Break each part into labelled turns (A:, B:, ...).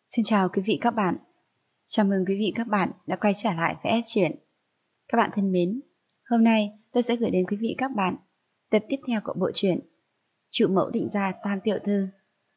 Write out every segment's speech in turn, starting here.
A: Xin chào quý vị các bạn. Chào mừng quý vị các bạn đã quay trở lại với S Truyện. Các bạn thân mến, hôm nay tôi sẽ gửi đến quý vị các bạn tập tiếp theo của bộ truyện Trụ Mẫu Định Gia Tam Tiểu Thư.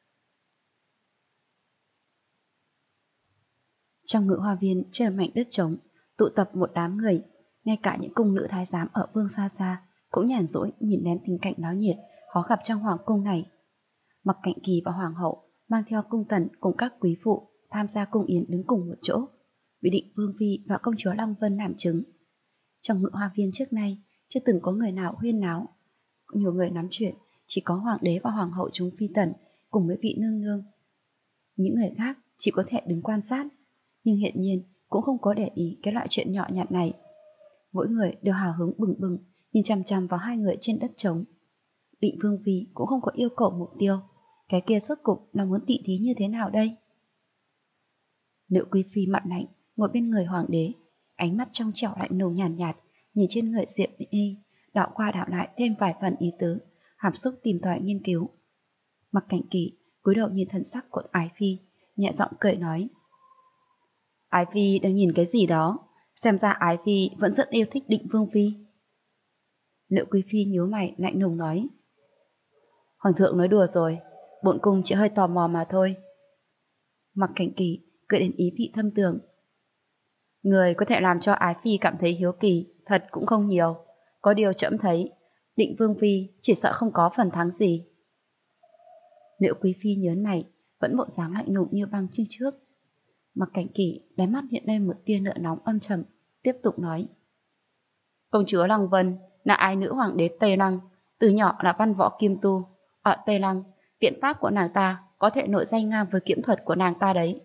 A: Trong ngự hoa viên trên mảnh đất trống, tụ tập một đám người, ngay cả những cung nữ thái giám ở vương xa xa cũng nhàn rỗi nhìn đến tình cảnh náo nhiệt khó gặp trong hoàng cung này. Mặc Cạnh Kỳ và hoàng hậu mang theo cung tần cùng các quý phụ tham gia cung yến đứng cùng một chỗ, bị Định Vương phi và công chúa Long Vân làm chứng. Trong ngự hoa viên trước nay chưa từng có người nào huyên náo, nhiều người nói chuyện, chỉ có hoàng đế và hoàng hậu chúng phi tần cùng với vị nương nương. Những người khác chỉ có thể đứng quan sát, nhưng hiện nhiên cũng không có để ý cái loại chuyện nhỏ nhặt này. Mỗi người đều hào hứng bừng bừng nhìn chằm chằm vào hai người trên đất trống. Định Vương phi cũng không có yêu cầu mục tiêu, cái kia rốt cục là muốn tỉ thí như thế nào đây? Nữ quý phi mặt lạnh ngồi bên người hoàng đế, ánh mắt trong trẻo lạnh lùng nhàn nhạt, nhìn trên người Diệp Ly, đạo qua đạo lại thêm vài phần ý tứ, hàm xúc tìm tòi nghiên cứu. Mặc Cảnh Kỳ cúi đầu nhìn thần sắc của Ái phi, nhẹ giọng cười nói: Ái phi đang nhìn cái gì đó, xem ra Ái phi vẫn rất yêu thích Định Vương phi. Nữ quý phi nhíu mày lạnh lùng nói: Hoàng thượng nói đùa rồi, bổn cung chỉ hơi tò mò mà thôi. Mặc Cảnh Kỳ cười đến ý vị thâm tường: Người có thể làm cho Ái phi cảm thấy hiếu kỳ thật cũng không nhiều, có điều trẫm thấy Định Vương phi chỉ sợ không có phần thắng gì. Nữ quý phi nhớ này vẫn bộ dáng lạnh lùng như băng như trước. Mặc Cảnh Kỳ đáy mắt hiện lên một tia lửa nóng âm trầm, tiếp tục nói: Công chúa Lăng Vân là ái nữ hoàng đế Tây Lăng, từ nhỏ là văn võ kiêm tu. Ở Tây Lăng, biện pháp của nàng ta có thể nổi danh ngang với kiếm thuật của nàng ta đấy.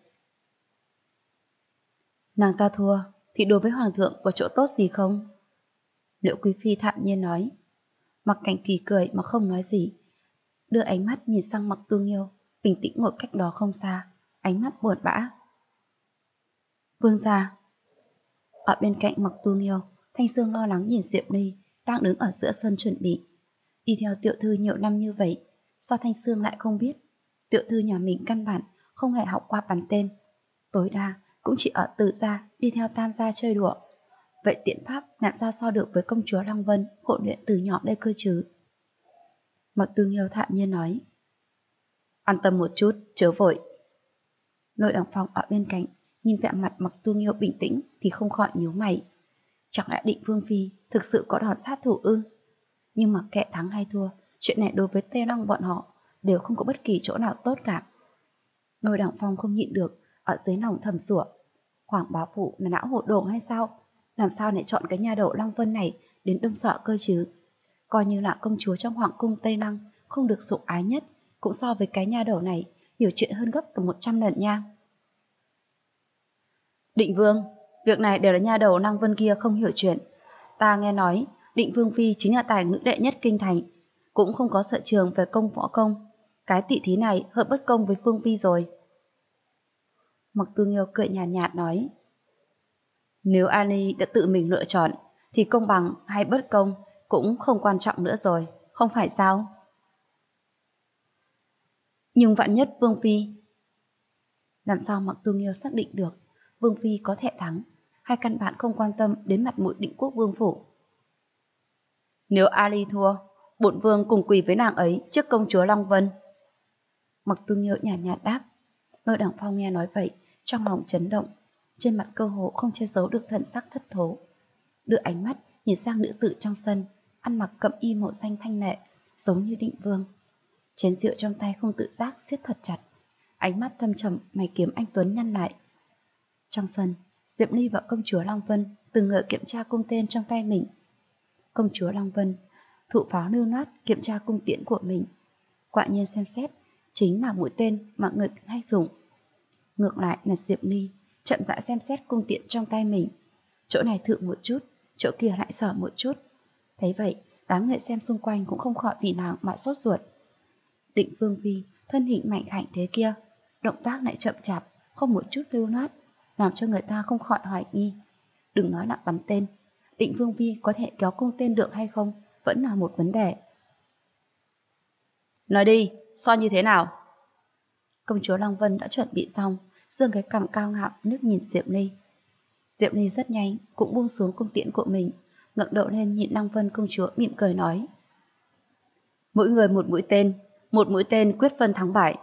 A: Nàng ta thua thì đối với hoàng thượng có chỗ tốt gì không? Liễu quý phi thản nhiên nói. Mặc Cảnh Kỳ cười mà không nói gì, đưa ánh mắt nhìn sang Mặc Tu Nghiêu bình tĩnh ngồi cách đó không xa, ánh mắt buồn bã. Vương gia. Ở bên cạnh Mặc Tu Nghiêu, Thanh Sương lo lắng nhìn Diệp Ly đang đứng ở giữa sân chuẩn bị. Đi theo tiểu thư nhiều năm như vậy, sao Thanh Sương lại không biết? Tiểu thư nhà mình căn bản không hề học qua bắn tên, tối đa cũng chỉ ở Từ gia đi theo Tam gia chơi đùa. Vậy tiện pháp làm sao so được với công chúa Lăng Vân hội luyện từ nhỏ đây cơ chứ? Mặc Tu Nghiêu thản nhiên nói. An tâm một chút, chớ vội. Nội Đằng Phong ở bên cạnh nhìn vẻ mặt Mặc Tu Nghiêu bình tĩnh thì không khỏi nhíu mày. Chẳng lẽ Định Vương phi thực sự có đòn sát thủ ư? Nhưng mà kẻ thắng hay thua, chuyện này đối với Tây Lăng bọn họ đều không có bất kỳ chỗ nào tốt cả. Nội Đằng Phong không nhịn được, ở dưới lòng thầm sủa. Hoàng bá phụ là não hộ đồ hay sao? Làm sao lại chọn cái nha đầu Lăng Vân này đến đâm sợ cơ chứ? Coi như là công chúa trong hoàng cung Tây Lăng không được sủng ái nhất, cũng so với cái nha đầu này hiểu chuyện hơn gấp cả 100 lần nha. Định Vương, việc này đều là nha đầu Lăng Vân kia không hiểu chuyện. Ta nghe nói Định Vương phi chính là tài nữ đệ nhất kinh thành, cũng không có sở trường về công võ công. Cái tỷ thí này hơi bất công với Vương phi rồi. Mặc Tu Nghiêu cười nhàn nhạt nói. Nếu Ali đã tự mình lựa chọn thì công bằng hay bất công cũng không quan trọng nữa rồi, không phải sao? Nhưng vạn nhất Vương phi... Làm sao Mặc Tu Nghiêu xác định được Vương phi có thể thắng, hay căn bản không quan tâm đến mặt mũi Định Quốc vương phủ? Nếu Ali thua, bổn vương cùng quỳ với nàng ấy trước công chúa Long Vân. Mặc Tu Nghiêu nhàn nhạt đáp. Nội Đằng Phong nghe nói vậy, trong lòng chấn động, trên mặt cơ hồ không che giấu được thần sắc thất thố. Đưa ánh mắt nhìn sang nữ tử trong sân, ăn mặc cẩm y màu xanh thanh lệ, giống như Định Vương. Chén rượu trong tay không tự giác siết thật chặt, ánh mắt thâm trầm, mày kiếm anh tuấn nhăn lại. Trong sân, Diệp Ly và công chúa Long Vân từng người kiểm tra cung tên trong tay mình. Công chúa Long Vân thụ pháo lưu loát kiểm tra cung tiễn của mình, quả nhiên xem xét chính là mũi tên mà người hay dùng. Ngược lại là Diệp Ly chậm rãi xem xét cung tiễn trong tay mình, chỗ này thử một chút, chỗ kia lại sờ một chút. Thấy vậy, đám người xem xung quanh cũng không khỏi vì nàng mà sốt ruột. Định Vương phi thân hình mạnh khảnh thế kia, động tác lại chậm chạp, không một chút lưu loát, làm cho người ta không khỏi hoài nghi. Đừng nói là bắn tên, Định Vương phi có thể kéo cung tên được hay không vẫn là một vấn đề. Nói đi, so như thế nào? Công chúa Long Vân đã chuẩn bị xong, giương cái cằm cao ngạo nước nhìn Diệp Ly. Diệp Ly rất nhanh cũng buông xuống cung tiễn của mình, ngẩng đầu lên nhìn Lăng Vân công chúa mỉm cười nói: mỗi người một mũi tên quyết phân thắng bại.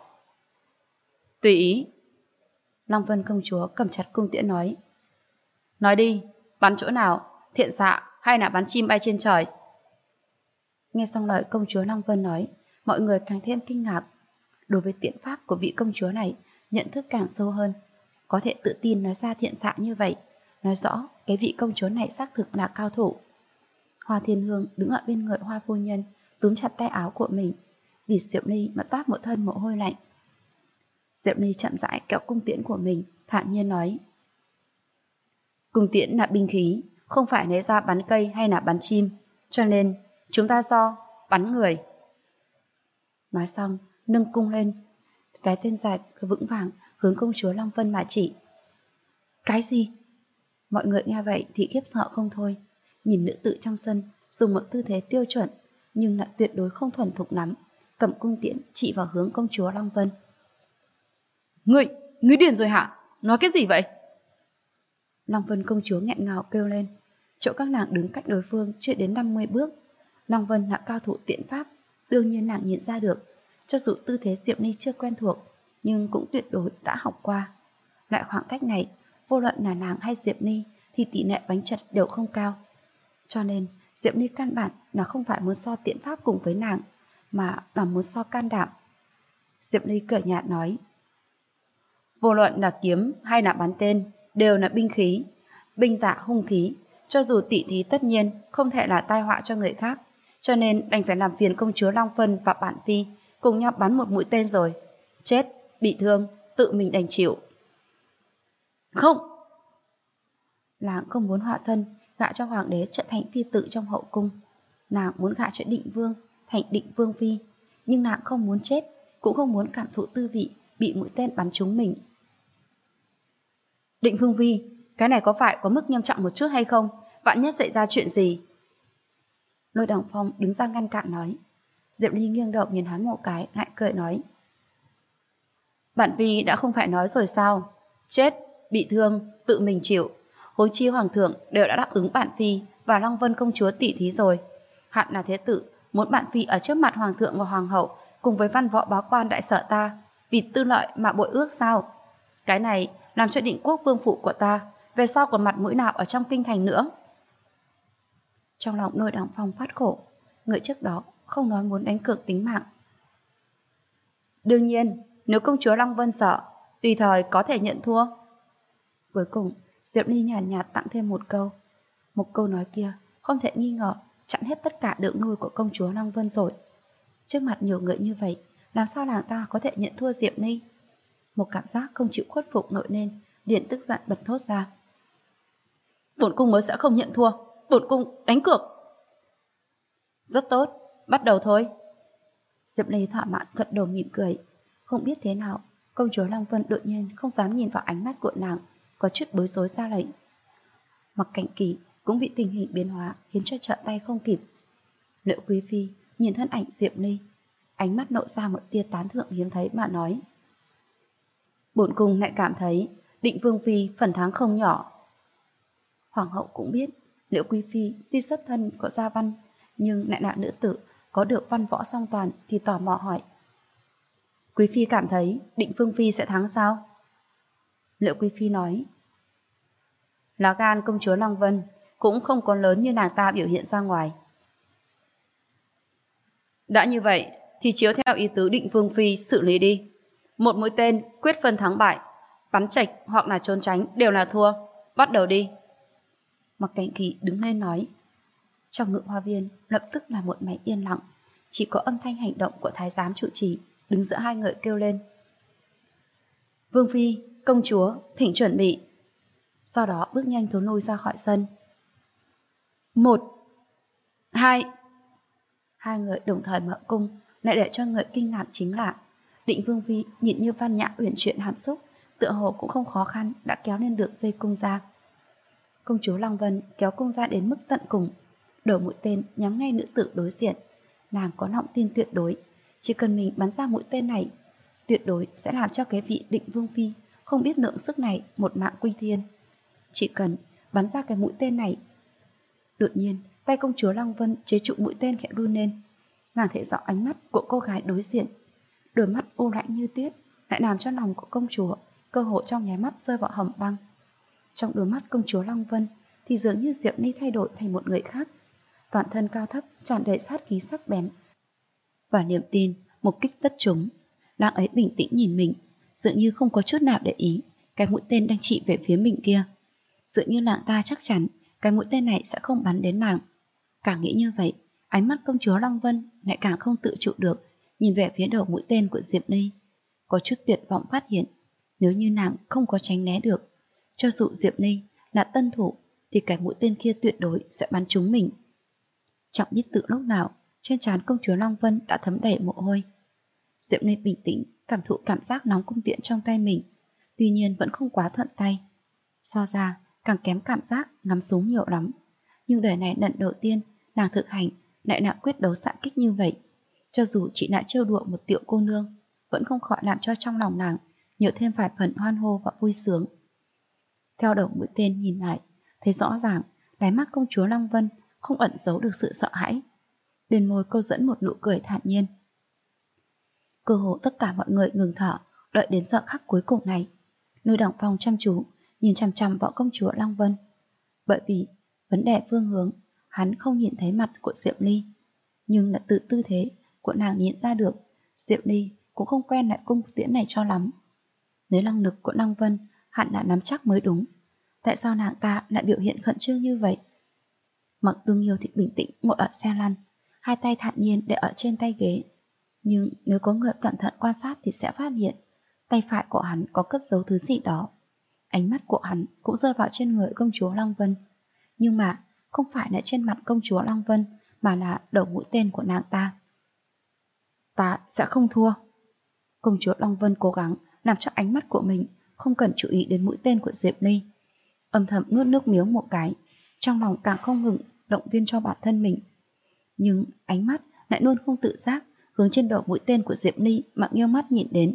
A: Tùy ý. Lăng Vân công chúa cầm chặt cung tiễn nói đi, bắn chỗ nào, thiện xạ hay là bắn chim bay trên trời? Nghe xong lời công chúa Lăng Vân nói, mọi người càng thêm kinh ngạc. Đối với tiễn pháp của vị công chúa này, nhận thức càng sâu hơn. Có thể tự tin nói ra thiện xạ như vậy, nói rõ cái vị công chúa này xác thực là cao thủ. Hoa Thiên Hương đứng ở bên người Hoa phu nhân, túm chặt tay áo của mình, vì Diệp Ly mà toát một thân mồ hôi lạnh. Diệp Ly chậm rãi kéo cung tiễn của mình, thản nhiên nói: cung tiễn là binh khí, không phải lấy ra bắn cây hay là bắn chim, cho nên chúng ta bắn người. Nói xong, nâng cung lên, cái tên dài vững vàng hướng công chúa Lăng Vân mà chỉ. Cái gì? Mọi người nghe vậy thì khiếp sợ không thôi, nhìn nữ tử trong sân dùng một tư thế tiêu chuẩn nhưng lại tuyệt đối không thuần thục lắm, cầm cung tiễn chỉ vào hướng công chúa Lăng Vân. Ngươi điên rồi hả? Nói cái gì vậy? Lăng Vân công chúa nghẹn ngào kêu lên. Chỗ các nàng đứng cách đối phương chưa đến 50 bước. Lăng Vân là cao thủ tiễn pháp, đương nhiên nàng nhìn ra được. Cho dù tư thế Diệp Ly chưa quen thuộc, nhưng cũng tuyệt đối đã học qua. Lại khoảng cách này, vô luận là nàng hay Diệp Ly thì tỷ lệ bánh chật đều không cao. Cho nên Diệp Ly căn bản là không phải muốn so tiễn pháp cùng với nàng, mà là muốn so can đảm. Diệp Ly cười nhạt nói: vô luận là kiếm hay là bắn tên đều là binh khí, binh dạ hung khí, cho dù tỷ thí tất nhiên không thể là tai họa cho người khác, cho nên đành phải làm phiền công chúa Long Vân và bản phi cùng nhau bắn một mũi tên rồi. Chết, bị thương, tự mình đành chịu. Không! Nàng không muốn họa thân, gả cho hoàng đế trở thành phi tử trong hậu cung. Nàng muốn gả cho định vương, thành định vương phi, nhưng nàng không muốn chết, cũng không muốn cảm thụ tư vị bị mũi tên bắn trúng mình. Định vương phi, cái này có phải có mức nghiêm trọng một chút hay không? Vạn nhất xảy ra chuyện gì? Lôi Đằng Phong đứng ra ngăn cản nói. Diệp Ly nghiêng đầu nhìn hắn một cái, lại cười nói: bản phi đã không phải nói rồi sao? Chết, bị thương, tự mình chịu. Huống chi hoàng thượng đều đã đáp ứng bản phi và Long Vân công chúa tỷ thí rồi. Hạn là thế tử, muốn bản phi ở trước mặt hoàng thượng và hoàng hậu cùng với văn võ bá quan đại sở ta vì tư lợi mà bội ước sao? Cái này làm cho Định Quốc vương phụ của ta về sau còn mặt mũi nào ở trong kinh thành nữa? Trong lòng Lôi Đằng Phong phát khổ, người trước đó không nói muốn đánh cược tính mạng. Đương nhiên, nếu công chúa Long Vân sợ, tùy thời có thể nhận thua. Cuối cùng, Diệp Ly nhàn nhạt tặng thêm một câu. Một câu nói kia không thể nghi ngờ chặn hết tất cả đường lui của công chúa Long Vân rồi. Trước mặt nhiều người như vậy, làm sao nàng ta có thể nhận thua Diệp Ly? Một cảm giác không chịu khuất phục nổi lên, liền tức giận bật thốt ra: bổn cung mới sẽ không nhận thua, bổn cung đánh cược. Rất tốt, bắt đầu thôi. Diệp Ly thỏa mãn gật đầu mỉm cười. Không biết thế nào, công chúa Long Vân đột nhiên không dám nhìn vào ánh mắt của nàng, có chút bối rối ra lệnh. Mặc Cảnh Kỳ cũng bị tình hình biến hóa khiến cho trợ tay không kịp. Liệu quý phi nhìn thân ảnh Diệp Ly, ánh mắt lộ ra một tia tán thưởng hiếm thấy mà nói: bổn cung lại cảm thấy Định vương phi phần thắng không nhỏ. Hoàng hậu cũng biết Liễu quý phi tuy xuất thân có gia văn, nhưng lại là nữ tử có được văn võ song toàn, thì tò mò hỏi: quý phi cảm thấy Định vương phi sẽ thắng sao? Liễu quý phi nói: lá gan công chúa Lăng Vân cũng không có lớn như nàng ta biểu hiện ra ngoài. Đã như vậy thì chiếu theo ý tứ Định vương phi xử lý đi. Một mũi tên quyết phân thắng bại, bắn chệch hoặc là trốn tránh đều là thua. Bắt đầu đi. Mặc Cảnh Kỳ đứng lên nói. Trong Ngự Hoa Viên lập tức là một mảnh yên lặng, chỉ có âm thanh hành động của thái giám trụ trì đứng giữa hai người kêu lên: vương phi, công chúa, thỉnh chuẩn bị. Sau đó bước nhanh thối lui ra khỏi sân. 1, 2. Hai người đồng thời mở cung, lại để cho người kinh ngạc chính là Định vương phi nhìn như văn nhã uyển chuyển hàm xúc, tựa hồ cũng không khó khăn đã kéo lên được dây cung ra. Công chúa Lăng Vân kéo cung ra đến mức tận cùng, đổ mũi tên nhắm ngay nữ tử đối diện. Nàng có lòng tin tuyệt đối, chỉ cần mình bắn ra mũi tên này, tuyệt đối sẽ làm cho cái vị Định vương phi không biết lượng sức này một mạng quy thiên. Chỉ cần bắn ra cái mũi tên này. Đột nhiên, tay công chúa Lăng Vân chế trụ mũi tên khẽ run lên. Nàng thấy rõ ánh mắt của cô gái đối diện. Đôi mắt u lạnh như tuyết lại làm cho lòng của công chúa cơ hội trong nháy mắt rơi vào hầm băng. Trong đôi mắt công chúa Lăng Vân thì dường như Diệp Ly thay đổi thành một người khác. Toàn thân cao thấp tràn đầy sát khí sắc bén và niềm tin một kích tất trúng. Nàng ấy bình tĩnh nhìn mình, dường như không có chút nào để ý cái mũi tên đang chỉ về phía mình kia. Dường như nàng ta chắc chắn cái mũi tên này sẽ không bắn đến nàng. Càng nghĩ như vậy, ánh mắt công chúa Lăng Vân lại càng không tự trụ được nhìn về phía đầu mũi tên của Diệp Ly. Có chút tuyệt vọng phát hiện, nếu như nàng không có tránh né được, cho dù Diệp Ly là tân thủ thì cái mũi tên kia tuyệt đối sẽ bắn trúng mình. Chẳng biết từ lúc nào, trên trán công chúa Lăng Vân đã thấm đầy mồ hôi. Diệp Ly bình tĩnh cảm thụ cảm giác nóng cung tiễn trong tay mình, tuy nhiên vẫn không quá thuận tay. So ra, càng kém cảm giác ngắm súng nhiều lắm. Nhưng đời này lần đầu tiên nàng thực hành lại là quyết đấu xạ kích như vậy. Cho dù chỉ là trêu đùa một tiểu cô nương, vẫn không khỏi làm cho trong lòng nàng nhiều thêm vài phần hoan hô và vui sướng. Theo đầu mũi tên nhìn lại, thấy rõ ràng đáy mắt công chúa Lăng Vân không ẩn giấu được sự sợ hãi. Bên môi cô dẫn một nụ cười thản nhiên. Cơ hồ tất cả mọi người ngừng thở, đợi đến giờ khắc cuối cùng này. Lôi Đằng Phong chăm chú nhìn chằm chằm vào công chúa Lăng Vân. Bởi vì vấn đề phương hướng, hắn không nhìn thấy mặt của Diệp Ly, nhưng là từ tư thế của nàng nhìn ra được Diệp Ly cũng không quen lại cung tiễn này cho lắm. Nếu năng lực của Lăng Vân hẳn là nắm chắc mới đúng, tại sao nàng ta lại biểu hiện khẩn trương như vậy? Mặc Tương Nghiêu thì bình tĩnh ngồi ở xe lăn, hai tay thản nhiên để ở trên tay ghế. Nhưng nếu có người cẩn thận quan sát thì sẽ phát hiện tay phải của hắn có cất giấu thứ gì đó. Ánh mắt của hắn cũng rơi vào trên người công chúa Lăng Vân, nhưng mà không phải là trên mặt công chúa Lăng Vân, mà là đầu mũi tên của nàng ta. Ta sẽ không thua. Công chúa Lăng Vân cố gắng làm cho ánh mắt của mình không cần chú ý đến mũi tên của Diệp Ly. Âm thầm nuốt nước miếng một cái, trong lòng càng không ngừng động viên cho bản thân mình. Nhưng ánh mắt lại luôn không tự giác hướng trên đầu mũi tên của Diệp Ly mà nghiêng mắt nhìn đến.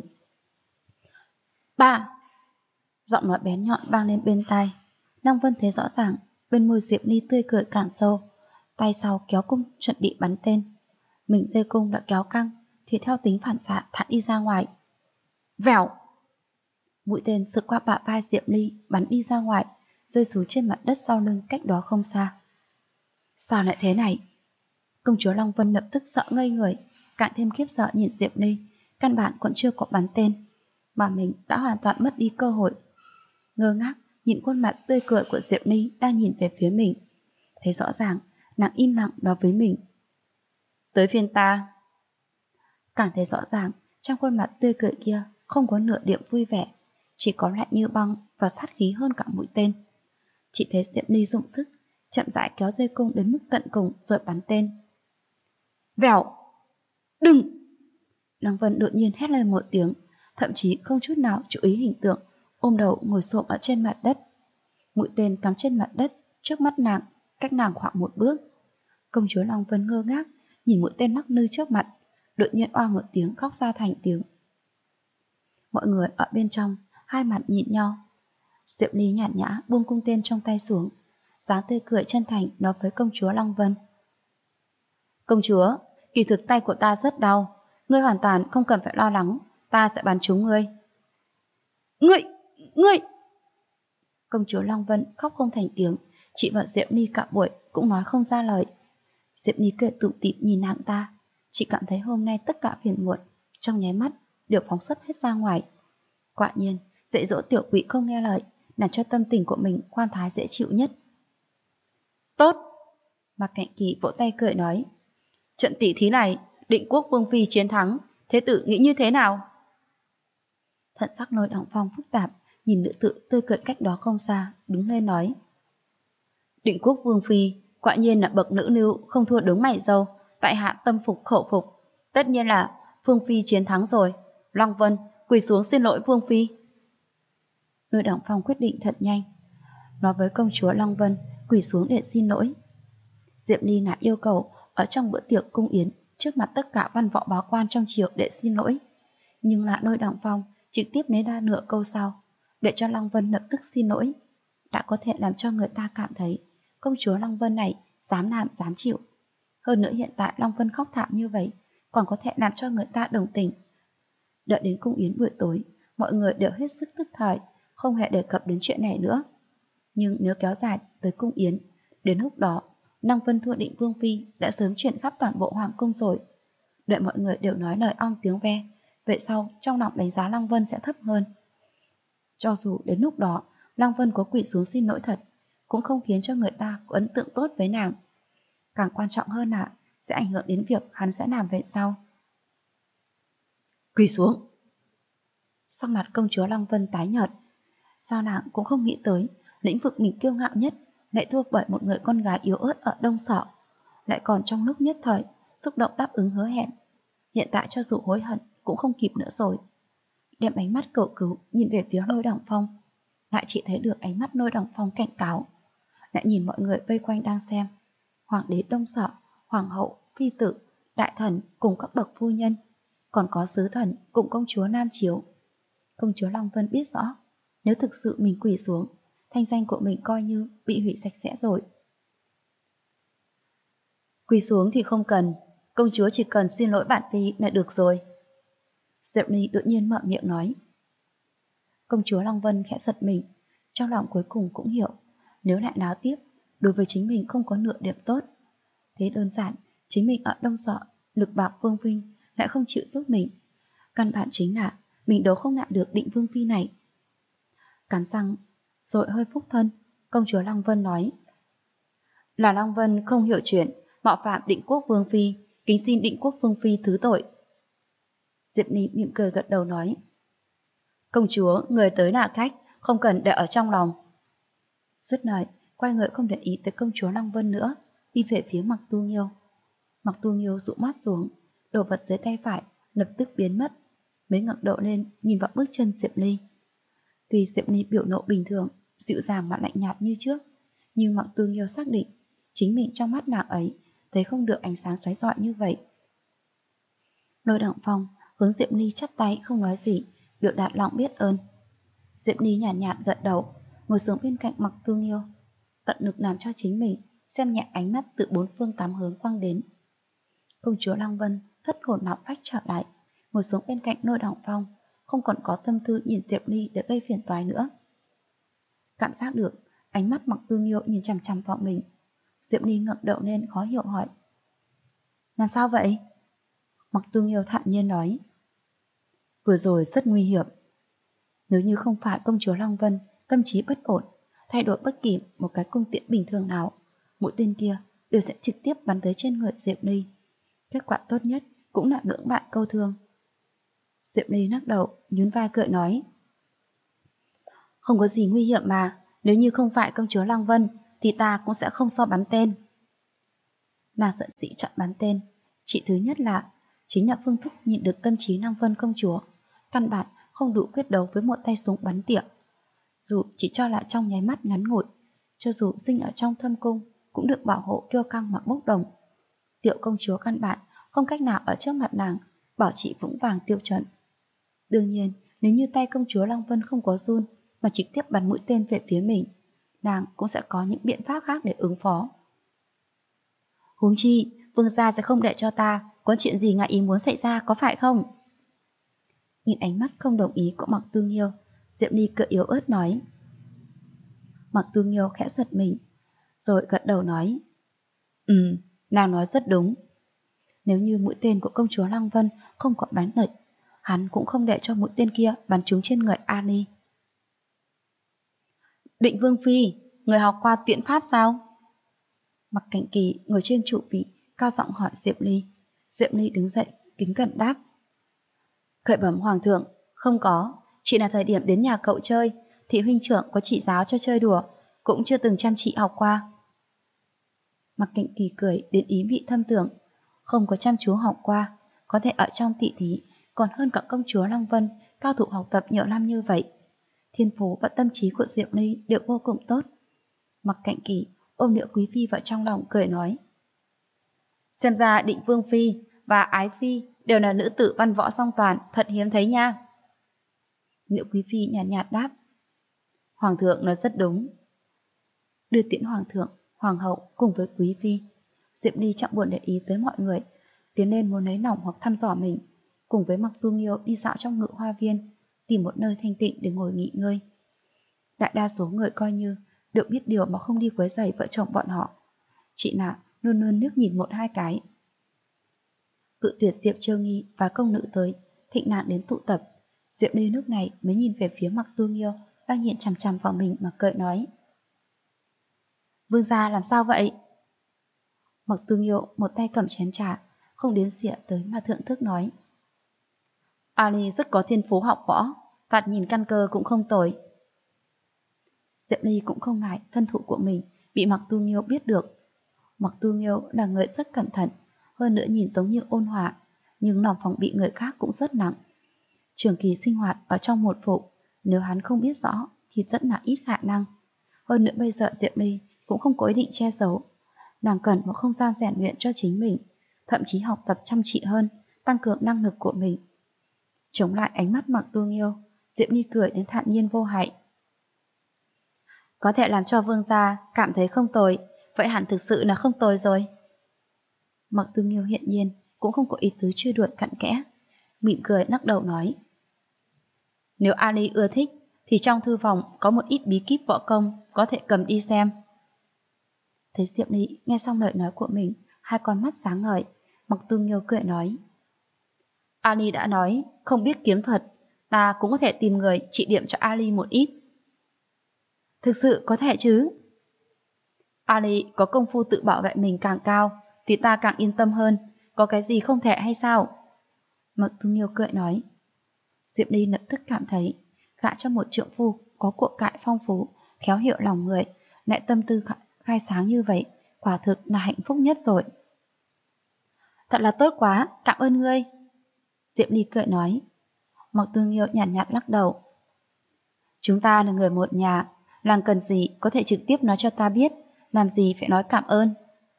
A: Ba! Giọng nói bén nhọn vang lên bên tai. Lăng Vân thấy rõ ràng, bên môi Diệp Ly tươi cười càng sâu, tay sau kéo cung chuẩn bị bắn tên. Mình dây cung đã kéo căng, thì theo tính phản xạ thả đi ra ngoài. Vèo! Mũi tên sượt qua bả vai Diệp Ly, bắn đi ra ngoài, rơi xuống trên mặt đất sau lưng cách đó không xa. Sao lại thế này? Công chúa Long Vân lập tức sợ ngây người, càng thêm khiếp sợ nhìn Diệp Ly, căn bản còn chưa có bắn tên, mà mình đã hoàn toàn mất đi cơ hội. Ngơ ngác nhìn khuôn mặt tươi cười của Diệp Ly đang nhìn về phía mình, thấy rõ ràng nàng im lặng nói với mình. Tới phiên ta. Càng thấy rõ ràng trong khuôn mặt tươi cười kia không có nửa điểm vui vẻ, chỉ có lạnh như băng và sát khí hơn cả mũi tên. Chỉ thấy Diệp Ly dùng sức chậm rãi kéo dây cung đến mức tận cùng rồi bắn tên. Vèo! Đừng! Lăng Vân đột nhiên hét lên một tiếng, thậm chí không chút nào chú ý hình tượng, ôm đầu ngồi xổm ở trên mặt đất. Mũi tên cắm trên mặt đất trước mắt nàng, cách nàng khoảng một bước. Công chúa Lăng Vân ngơ ngác nhìn mũi tên lắc lư trước mặt, đột nhiên oa một tiếng khóc ra thành tiếng. Mọi người ở bên trong hai mặt nhìn nhau. Diệp Ly nhàn nhã buông cung tên trong tay xuống, dáng tươi cười chân thành nói với công chúa Lăng Vân. Công chúa, kỳ thực tay của ta rất đau, ngươi hoàn toàn không cần phải lo lắng, ta sẽ bắn trúng ngươi. Ngươi! Công chúa Lăng Vân khóc không thành tiếng, chị và Diệp Ly cả buổi cũng nói không ra lời. Diệp Ly cười tủm tỉm nhìn nàng ta, chị cảm thấy hôm nay tất cả phiền muộn trong nháy mắt đều phóng xuất hết ra ngoài. Quả nhiên, dạy dỗ tiểu quỷ không nghe lời, làm cho tâm tình của mình khoan thái dễ chịu nhất. Tốt! Mạc Cạnh Kỳ vỗ tay cười nói. Trận tỷ thí này, Định Quốc Vương Phi chiến thắng, thế tử nghĩ như thế nào? Thận sắc Lôi Đằng Phong phức tạp, nhìn nữ tử tươi cười cách đó không xa, đứng lên nói. Định Quốc Vương Phi, quả nhiên là bậc nữ lưu không thua đứng mày dâu, tại hạ tâm phục khẩu phục. Tất nhiên là Vương Phi chiến thắng rồi. Lăng Vân, quỳ xuống xin lỗi Vương Phi. Lôi Đằng Phong quyết định thật nhanh, nói với công chúa Lăng Vân quỳ xuống để xin lỗi. Diệp Ly lại yêu cầu ở trong bữa tiệc cung yến trước mặt tất cả văn võ bá quan trong triều để xin lỗi, nhưng là Lôi Đằng Phong trực tiếp lấy ra nửa câu sau, để cho Lăng Vân lập tức xin lỗi, đã có thể làm cho người ta cảm thấy công chúa Lăng Vân này dám làm dám chịu. Hơn nữa hiện tại Lăng Vân khóc thảm như vậy, còn có thể làm cho người ta đồng tình. Đợi đến cung yến buổi tối, mọi người đều hết sức tức thời, không hề đề cập đến chuyện này nữa. Nhưng nếu kéo dài tới cung yến, đến lúc đó, Lăng Vân thua Định Vương Phi đã sớm truyền khắp toàn bộ hoàng cung rồi. Đợi mọi người đều nói lời ong tiếng ve, vậy sau trong lòng đánh giá Lăng Vân sẽ thấp hơn. Cho dù đến lúc đó Lăng Vân có quỳ xuống xin lỗi thật, cũng không khiến cho người ta có ấn tượng tốt với nàng. Càng quan trọng hơn là sẽ ảnh hưởng đến việc hắn sẽ làm về sau. Quỳ xuống. Sắc mặt công chúa Lăng Vân tái nhợt. Sao nàng cũng không nghĩ tới lĩnh vực mình kiêu ngạo nhất lại thua bởi một người con gái yếu ớt ở Đông Sở, lại còn trong lúc nhất thời xúc động đáp ứng hứa hẹn. Hiện tại cho dù hối hận cũng không kịp nữa rồi. Đem ánh mắt cầu cứu nhìn về phía Lôi Đằng Phong, lại chỉ thấy được ánh mắt Lôi Đằng Phong cảnh cáo. Lại nhìn mọi người vây quanh đang xem. Hoàng đế Đông Sở, hoàng hậu, phi tử, đại thần cùng các bậc phu nhân, còn có sứ thần cùng công chúa Nam Chiếu. Công chúa Lăng Vân biết rõ, nếu thực sự mình quỳ xuống, thanh danh của mình coi như bị hủy sạch sẽ rồi. Quỳ xuống thì không cần, công chúa chỉ cần xin lỗi bản phi là được rồi. Diệp Ly đột nhiên mở miệng nói. Công chúa Lăng Vân khẽ giật mình, trong lòng cuối cùng cũng hiểu, nếu lại náo tiếp, đối với chính mình không có nửa điểm tốt. Thế đơn giản, chính mình ở Đông Sở, lực bạc Vương Vinh lại không chịu giúp mình. Căn bản chính là mình đấu không lại được Định Vương Phi này. Cắn răng, rồi hơi phúc thân, công chúa Lăng Vân nói. Là Lăng Vân không hiểu chuyện, mạo phạm Định Quốc Vương Phi, kính xin Định Quốc Vương Phi thứ tội. Diệp Ly mỉm cười gật đầu nói. Công chúa, người tới là khách, không cần để ở trong lòng. Dứt lời, quay người không để ý tới công chúa Lăng Vân nữa, đi về phía Mặc Tu Nghiêu. Mặc Tu Nghiêu dụ mắt xuống, đồ vật dưới tay phải lập tức biến mất, mới ngẩng đầu lên nhìn vào bước chân Diệp Ly. Tuy Diệp Ly biểu lộ bình thường, dịu dàng mà lạnh nhạt như trước, nhưng Mặc Tu Nghiêu xác định chính mình trong mắt nàng ấy thấy không được ánh sáng chói rọi như vậy. Lôi Đằng Phong hướng Diệp Ly chắp tay không nói gì, biểu đạt lòng biết ơn. Diệp Ly nhàn nhạt gật đầu, ngồi xuống bên cạnh Mặc Tu Nghiêu, tận lực làm cho chính mình xem nhẹ ánh mắt từ bốn phương tám hướng quăng đến. Công chúa Lăng Vân thất hồn lạc phách trở lại, ngồi xuống bên cạnh Lôi Đằng Phong, không còn có tâm tư nhìn Diệp Ly để gây phiền toái nữa. Cảm giác được ánh mắt Mặc Tu Nghiêu nhìn chằm chằm vào mình, Diệp Ly ngẩng đầu lên khó hiểu hỏi. Làm sao vậy? Mặc Tu Nghiêu thản nhiên nói. Vừa rồi rất nguy hiểm. Nếu như không phải công chúa Lăng Vân tâm trí bất ổn, thay đổi bất kỳ một cái cung tiễn bình thường nào, mũi tên kia đều sẽ trực tiếp bắn tới trên người Diệp Ly. Kết quả tốt nhất cũng là lưỡng bại câu thương. Diệp Ly lắc đầu, nhún vai cười nói. Không có gì nguy hiểm mà, nếu như không phải công chúa Lăng Vân thì ta cũng sẽ không so bắn tên. Nàng giận dĩ chọn bắn tên, chỉ thứ nhất là chính là phương thức nhìn được tâm trí Lăng Vân công chúa, căn bản không đủ quyết đấu với một tay súng bắn tỉa. Dù chỉ cho là trong nháy mắt ngắn ngủi, cho dù sinh ở trong thâm cung cũng được bảo hộ kiêu căng mà bốc đồng. Tiểu công chúa căn bản không cách nào ở trước mặt nàng bảo trì vững vàng tiêu chuẩn. Đương nhiên, nếu như tay công chúa Lăng Vân không có run mà trực tiếp bắn mũi tên về phía mình, nàng cũng sẽ có những biện pháp khác để ứng phó. Huống chi, vương gia sẽ không để cho ta có chuyện gì ngại ý muốn xảy ra, có phải không? Nhìn ánh mắt không đồng ý của Mặc Tu Nghiêu, Diệp Ly cười yếu ớt nói. Mặc Tu Nghiêu khẽ giật mình, rồi gật đầu nói. Nàng nói rất đúng. Nếu như mũi tên của công chúa Lăng Vân không có bắn lệch, hắn cũng không để cho mũi tên kia bắn trúng trên người Ani. Định Vương Phi, người học qua tiễn pháp sao? Mặc Cảnh Kỳ ngồi trên trụ vị, cao giọng hỏi Diệp Ly. Diệp Ly đứng dậy, kính cẩn đáp. Khởi bẩm hoàng thượng, không có, chỉ là thời điểm đến nhà cậu chơi, thì huynh trưởng có chỉ giáo cho chơi đùa, cũng chưa từng chăm chỉ học qua. Mặc Cảnh Kỳ cười đến ý vị thâm tưởng, không có chăm chú học qua, có thể ở trong tỷ thí, còn hơn cả công chúa Lăng Vân, cao thủ học tập nhiều năm như vậy. Thiên phú và tâm trí của Diệp Ly đều vô cùng tốt. Mặc Cảnh Kỳ ôm Liễu Quý Phi vào trong lòng cười nói. Xem ra Định Vương Phi và Ái Phi đều là nữ tử văn võ song toàn, thật hiếm thấy nha. Liễu Quý Phi nhàn nhạt đáp. Hoàng thượng nói rất đúng. Đưa tiễn hoàng thượng, hoàng hậu cùng với quý phi, Diệp Ly chẳng buồn để ý tới mọi người, tiến lên muốn lấy lòng hoặc thăm dò mình, cùng với Mặc Tu Nghiêu đi dạo trong Ngự Hoa Viên, tìm một nơi thanh tịnh để ngồi nghỉ ngơi. Đại đa số người coi như được biết điều mà không đi quấy rầy vợ chồng bọn họ. Chị Nạ luôn luôn nước nhìn một hai cái. Cự tuyệt Diệp Chiêu Nghi và công nữ tới, thịnh nạn đến tụ tập. Diệp Ly lúc này mới nhìn về phía Mặc Tu Nghiêu đang nhìn chằm chằm vào mình mà cười nói: Vương gia làm sao vậy? Mặc Tu Nghiêu một tay cầm chén trà, không đến xỉa tới mà thưởng thức nói: Ali rất có thiên phú học võ, thoạt nhìn căn cơ cũng không tồi. Diệp Ly cũng không ngại thân thủ của mình bị Mặc Tu Nghiêu biết được. Mặc Tu Nghiêu là người rất cẩn thận, hơn nữa nhìn giống như ôn hòa, nhưng lòng phòng bị người khác cũng rất nặng. Trường kỳ sinh hoạt ở trong một phủ, nếu hắn không biết rõ thì rất là ít khả năng. Hơn nữa bây giờ Diệp Ly cũng không có ý định che giấu. Nàng cần một không gian rèn luyện cho chính mình, thậm chí học tập chăm chỉ hơn, tăng cường năng lực của mình. Chống lại ánh mắt Mặc Tu Nghiêu, Diệp Ly cười đến thản nhiên vô hại. Có thể làm cho vương gia cảm thấy không tồi, vậy hẳn thực sự là không tồi rồi. Mặc Tu Nghiêu hiện nhiên cũng không có ý tứ truy đuổi cặn kẽ, mỉm cười lắc đầu nói: Nếu Ali ưa thích thì trong thư phòng có một ít bí kíp võ công, có thể cầm đi xem. Thấy Diệp Ly nghe xong lời nói của mình, hai con mắt sáng ngời, Mặc Tu Nghiêu cười nói: Ali đã nói không biết kiếm thuật, ta cũng có thể tìm người chỉ điểm cho Ali một ít. Thực sự có thể chứ? Ali có công phu tự bảo vệ mình càng cao thì ta càng yên tâm hơn, có cái gì không thể hay sao? Mặc Tu Nghiêu cười nói. Diệp Ly lập tức cảm thấy gả cho một trượng phu có của cải phong phú, khéo hiểu lòng người, lại tâm tư khai sáng như vậy, quả thực là hạnh phúc nhất rồi. Thật là tốt quá, cảm ơn ngươi. Diệp Ly cười nói. Mặc Tu Nghiêu nhàn nhạt lắc đầu. Chúng ta là người một nhà, làm cần gì có thể trực tiếp nói cho ta biết, làm gì phải nói cảm ơn.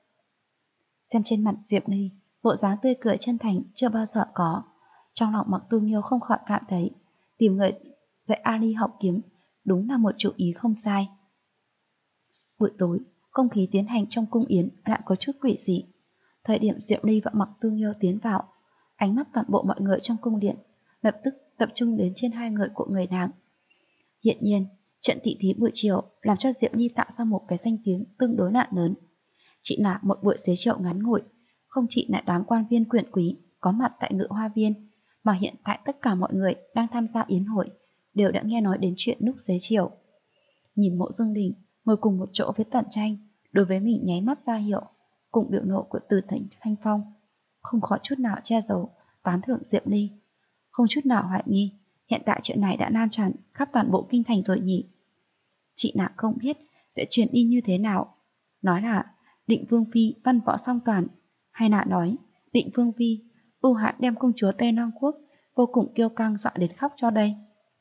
A: Xem trên mặt Diệp Ly, bộ dáng tươi cười chân thành chưa bao giờ có. Trong lòng Mặc Tu Nghiêu không khỏi cảm thấy tìm người dạy Ali học kiếm đúng là một chủ ý không sai. Buổi tối, không khí tiến hành trong cung yến lại có chút quỷ dị. Thời điểm Diệp Ly và Mặc Tu Nghiêu tiến vào, ánh mắt toàn bộ mọi người trong cung điện lập tức tập trung đến trên hai người của người nàng. Hiện nhiên, trận tỉ thí buổi chiều làm cho Diệp Ly tạo ra một cái danh tiếng tương đối nạn lớn. Chỉ là một buổi xế chiều ngắn ngủi, không chỉ là đám quan viên quyền quý có mặt tại Ngự Hoa Viên, mà hiện tại tất cả mọi người đang tham gia yến hội đều đã nghe nói đến chuyện lúc xế chiều. Nhìn Mộ Dương Đình ngồi cùng một chỗ với Tần Tranh, đối với mình nháy mắt ra hiệu, cùng biểu nộ của Từ Thanh Phong, không khỏi chút nào che giấu, tán thưởng Diệp Ly, không chút nào hoài nghi. Hiện tại chuyện này đã lan tràn khắp toàn bộ kinh thành rồi nhỉ. Chị nào không biết sẽ truyền đi như thế nào. Nói là Định Vương Phi văn võ song toàn, hay là nói Định Vương Phi ưu hạn đem công chúa Tây Nam Quốc vô cùng kiêu căng dọa đến khóc cho đây.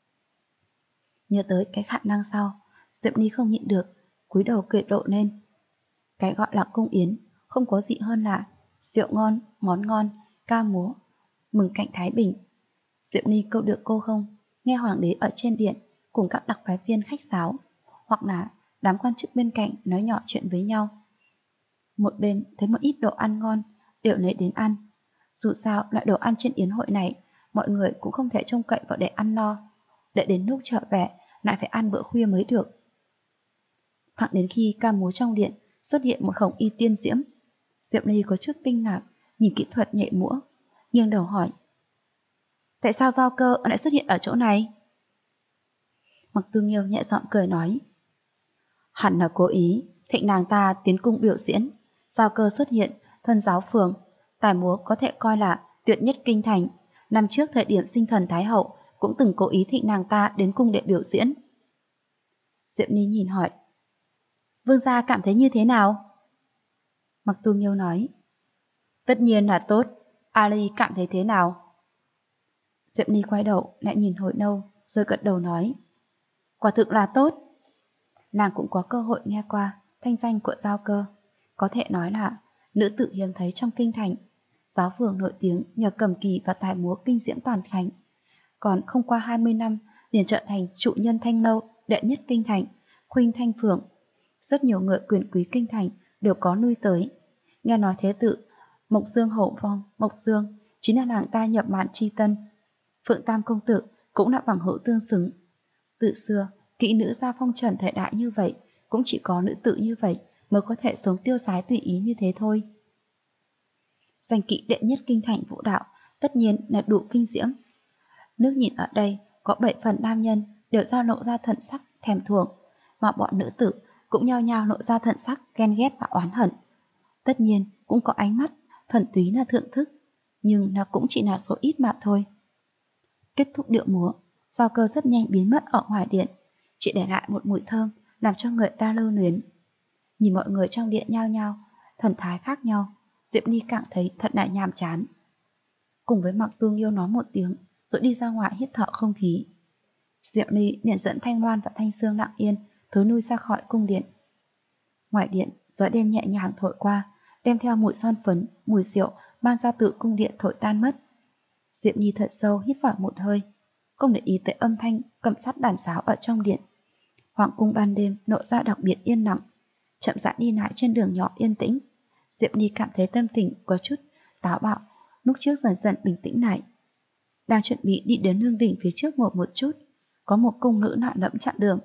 A: Nhớ tới cái khả năng sau, Diệp Ly không nhịn được, cúi đầu cười độ lên. Cái gọi là cung yến không có gì hơn là rượu ngon, món ngon, ca múa, mừng cảnh thái bình. Diệp Ly câu được cô không, nghe hoàng đế ở trên điện cùng các đặc phái viên khách sáo, hoặc là đám quan chức bên cạnh nói nhỏ chuyện với nhau. Một bên thấy một ít đồ ăn ngon, đều lấy đến ăn. Dù sao loại đồ ăn trên yến hội này, mọi người cũng không thể trông cậy vào để ăn no. Đợi đến lúc trở về, lại phải ăn bữa khuya mới được. Thẳng đến khi ca múa trong điện xuất hiện một hồng y tiên diễm, Diệp Ly có chút kinh ngạc, nhìn kỹ thuật nhảy múa, nghiêng đầu hỏi: Tại sao Giao Cơ lại xuất hiện ở chỗ này? Mặc Tu Nghiêu nhẹ giọng cười nói: Hẳn là cố ý, thịnh nàng ta tiến cung biểu diễn, Giao Cơ xuất hiện, thân giáo phường, tài múa có thể coi là tuyệt nhất kinh thành. Năm trước thời điểm sinh thần Thái Hậu cũng từng cố ý thịnh nàng ta đến cung để biểu diễn. Diệp Ly nhìn hỏi: Vương gia cảm thấy như thế nào? Mặc Tu Nghiêu nói: Tất nhiên là tốt, Ali cảm thấy thế nào? Diệp Ly quay đầu lại nhìn hồi lâu, rồi gật đầu nói: Quả thực là tốt. Nàng cũng có cơ hội nghe qua thanh danh của Giao Cơ, có thể nói là nữ tử hiếm thấy trong kinh thành. Giáo phường nổi tiếng nhờ cầm kỳ và tài múa kinh diễm toàn thành, còn không qua 20 năm liền trở thành trụ nhân thanh lâu đệ nhất kinh thành, Khuynh Thanh Phượng. Rất nhiều người quyền quý kinh thành đều có nuôi tới. Nghe nói thế tử Mộc Dương hậu vong, Mộc Dương chính là nàng ta nhập mạn chi tân. Phượng Tam công tử cũng là bằng hữu tương xứng. Từ xưa, kỹ nữ gia phong trần thời đại như vậy, cũng chỉ có nữ tử như vậy mới có thể sống tiêu sái tùy ý như thế thôi. Danh kỵ đệ nhất kinh thành vũ đạo tất nhiên là đủ kinh diễm. Nước nhìn ở đây có 7 phần nam nhân đều giao lộ ra thần sắc thèm thuồng, mà bọn nữ tử cũng nhao nhao lộ ra thần sắc ghen ghét và oán hận. Tất nhiên cũng có ánh mắt thuần túy là thưởng thức, nhưng nó cũng chỉ là số ít mà thôi. Kết thúc điệu múa, Giao Cơ rất nhanh biến mất ở ngoài điện, chỉ để lại một mùi thơm làm cho người ta lưu luyến. Nhìn mọi người trong điện nhao nhao, thần thái khác nhau, Diệp Ly cảm thấy thật là nhàm chán. Cùng với Mạc Tương Yêu nói một tiếng, rồi đi ra ngoài hít thở không khí. Diệp Ly liền dẫn Thanh Loan và Thanh Sương lặng yên thối lui ra khỏi cung điện. Ngoài điện, gió đêm nhẹ nhàng thổi qua, đem theo mùi son phấn, mùi rượu mang ra từ cung điện thổi tan mất. Diệp Ly thật sâu hít vào một hơi, không để ý tới âm thanh cầm sắt đàn sáo ở trong điện. Hoàng cung ban đêm lộ ra đặc biệt yên lặng, chậm rãi đi lại trên đường nhỏ yên tĩnh. Diệp Ly cảm thấy tâm tình có chút táo bạo, lúc trước dần dần bình tĩnh lại. Đang chuẩn bị đi đến hương đỉnh phía trước một chút, có một cung nữ lạ lẫm chặn đường.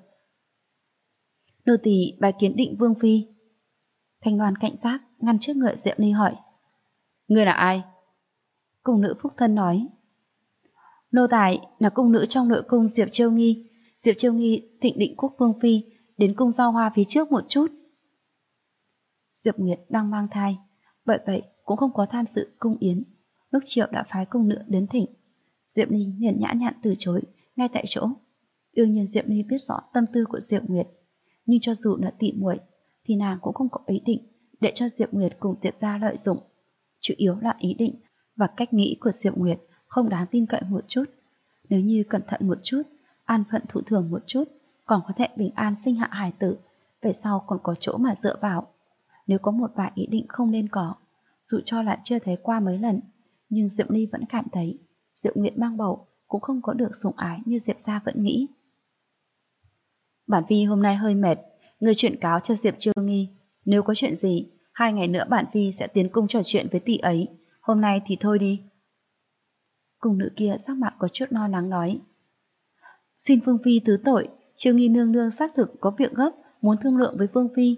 A: Nô tỳ bái kiến Định Vương phi. Thanh Loan cảnh giác ngăn trước người Diệp Ly hỏi: Ngươi là ai? Cung nữ phúc thân nói: Nô tài là cung nữ trong nội cung Diệp Chiêu Nghi. Diệp Chiêu Nghi thịnh Định Quốc Vương phi đến cung Giao Hoa phía trước một chút. Diệp Nguyệt đang mang thai, bởi vậy cũng không có tham dự cung yến. Lúc chiều đã phái cung nữ đến thỉnh. Diệp Ly liền nhã nhặn từ chối ngay tại chỗ. Đương nhiên Diệp Ly biết rõ tâm tư của Diệp Nguyệt, nhưng cho dù là tỉ muội thì nàng cũng không có ý định để cho Diệp Nguyệt cùng Diệp gia lợi dụng. Chủ yếu là ý định và cách nghĩ của Diệp Nguyệt không đáng tin cậy một chút. Nếu như cẩn thận một chút, an phận thủ thường một chút, còn có thể bình an sinh hạ hài tử, về sau còn có chỗ mà dựa vào. Nếu có một vài ý định không nên có, dù cho là chưa thấy qua mấy lần, nhưng Diệp Ly vẫn cảm thấy Diệp Nguyệt mang bầu cũng không có được sủng ái như Diệp gia vẫn nghĩ. Bản phi hôm nay hơi mệt, người chuyển cáo cho Diệp Chiêu Nghi, nếu có chuyện gì, 2 ngày nữa bản phi sẽ tiến cung trò chuyện với tỷ ấy, hôm nay thì thôi đi. Cung nữ kia sắc mặt có chút lo lắng nói: Xin Vương phi thứ tội, Chiêu Nghi nương nương xác thực có việc gấp, muốn thương lượng với Vương phi.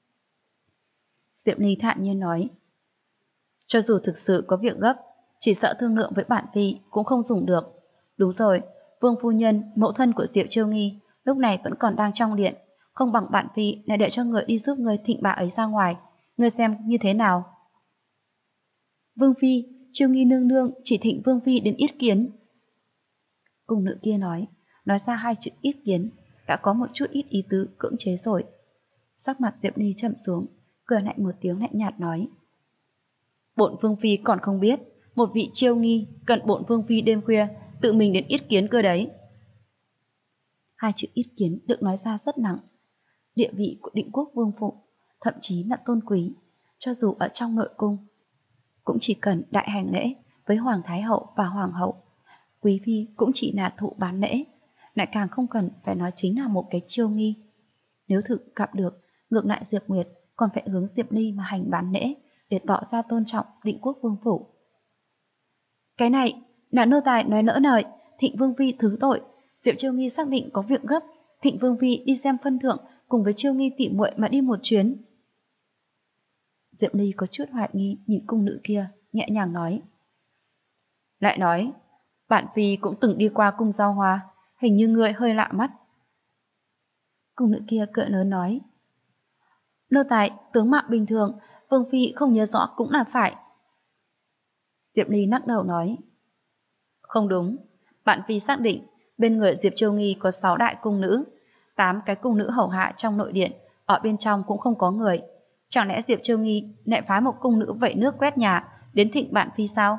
A: Diệp Ly thản nhiên nói: Cho dù thực sự có việc gấp, chỉ sợ thương lượng với bản phi cũng không dùng được. Đúng rồi, Vương phu nhân, mẫu thân của Diệp Chiêu Nghi lúc này vẫn còn đang trong điện, không bằng bản phi lại để cho người đi giúp người thịnh bà ấy ra ngoài, người xem như thế nào. Vương phi, Chiêu Nghi nương nương chỉ thịnh Vương phi đến yết kiến. Cung nữ kia nói ra 2 chữ yết kiến đã có một chút ít ý tứ cưỡng chế rồi. Sắc mặt Diệp Ly trầm xuống, cười lạnh một tiếng lạnh nhạt nói: Bổn Vương phi còn không biết, một vị Chiêu Nghi cần bổn Vương phi đêm khuya tự mình đến yết kiến cơ đấy. 2 chữ yết kiến được nói ra rất nặng. Địa vị của Định Quốc Vương phụ, thậm chí là tôn quý, cho dù ở trong nội cung, cũng chỉ cần đại hành lễ với Hoàng Thái Hậu và Hoàng Hậu. Quý phi cũng chỉ là thụ bán lễ, lại càng không cần phải nói chính là một cái Chiêu Nghi. Nếu thực gặp được, ngược lại Diệp Nguyệt còn phải hướng Diệp Ly mà hành bán lễ để tỏ ra tôn trọng Định Quốc Vương phủ. Cái này là nô tài nói lỡ lời, thịnh Vương phi thứ tội. Diệp Chiêu Nghi xác định có việc gấp, thịnh Vương phi đi xem phân thượng cùng với Chiêu Nghi tỉ muội mà đi một chuyến. Diệp Ly có chút hoài nghi nhìn cung nữ kia, nhẹ nhàng nói: Lại nói, bản phi cũng từng đi qua cung Giao Hoa, hình như người hơi lạ mắt. Cung nữ kia cỡ lớn nói: Nô tài tướng mạo bình thường, Vương phi không nhớ rõ cũng là phải. Diệp Ly lắc đầu nói: Không đúng, bản phi xác định bên người Diệp Chiêu Nghi có 6 đại cung nữ, 8 cái cung nữ hầu hạ trong nội điện, ở bên trong cũng không có người. Chẳng lẽ Diệp Chiêu Nghi lại phái một cung nữ vẩy nước quét nhà đến thịnh bản phi sao?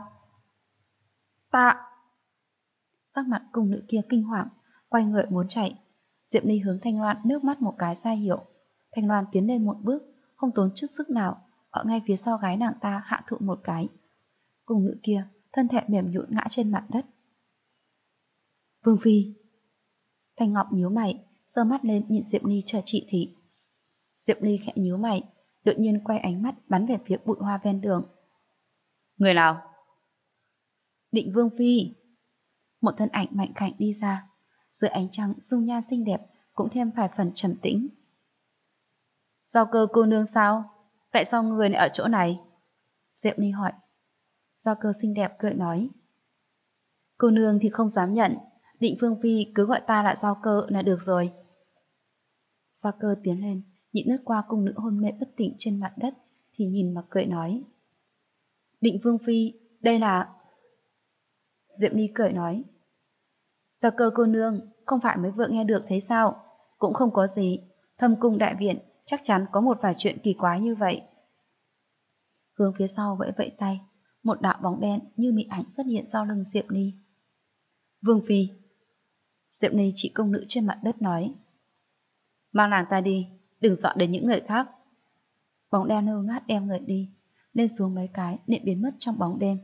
A: Ta... Sắc mặt cung nữ kia kinh hoàng, quay người muốn chạy. Diệp Ly hướng Thanh Loan nước mắt một cái ra hiệu. Thanh Loan tiến lên một bước, không tốn chút sức nào, ở ngay phía sau gái nàng ta hạ thụ một cái. Cung nữ kia thân thể mềm nhũn ngã trên mặt đất. Vương phi. Thanh Ngọc nhíu mày, giơ mắt lên nhìn Diệp Ly chờ chỉ thị. Diệp Ly khẽ nhíu mày, đột nhiên quay ánh mắt bắn về phía bụi hoa ven đường. Người nào? Định Vương Phi. Một thân ảnh mạnh khảnh đi ra, dưới ánh trăng dung nhan xinh đẹp cũng thêm vài phần trầm tĩnh. Giao Cơ cô nương sao? Tại sao người lại ở chỗ này? Diệp Ly hỏi. Giao Cơ xinh đẹp cười nói. Cô nương thì không dám nhận, Định Vương Phi cứ gọi ta là Giao Cơ là được rồi. Giao Cơ tiến lên, nhìn lướt qua cung nữ hôn mê bất tỉnh trên mặt đất, thì nhìn mà cười nói. Định Vương Phi, đây là... Diệp Ly cười nói. Giao Cơ cô nương, không phải mới vừa nghe được thấy sao? Cũng không có gì, Thâm cung đại viện chắc chắn có một vài chuyện kỳ quái như vậy. Hướng phía sau vẫy vẫy tay, một đạo bóng đen như mị ảnh xuất hiện sau lưng Diệp Ly. Vương Phi. Diệp Ly chỉ công nữ trên mặt đất nói. Mang nàng ta đi, đừng dọa đến những người khác. Bóng đen hưu ngát đem người đi, lên xuống mấy cái liền biến mất trong bóng đêm.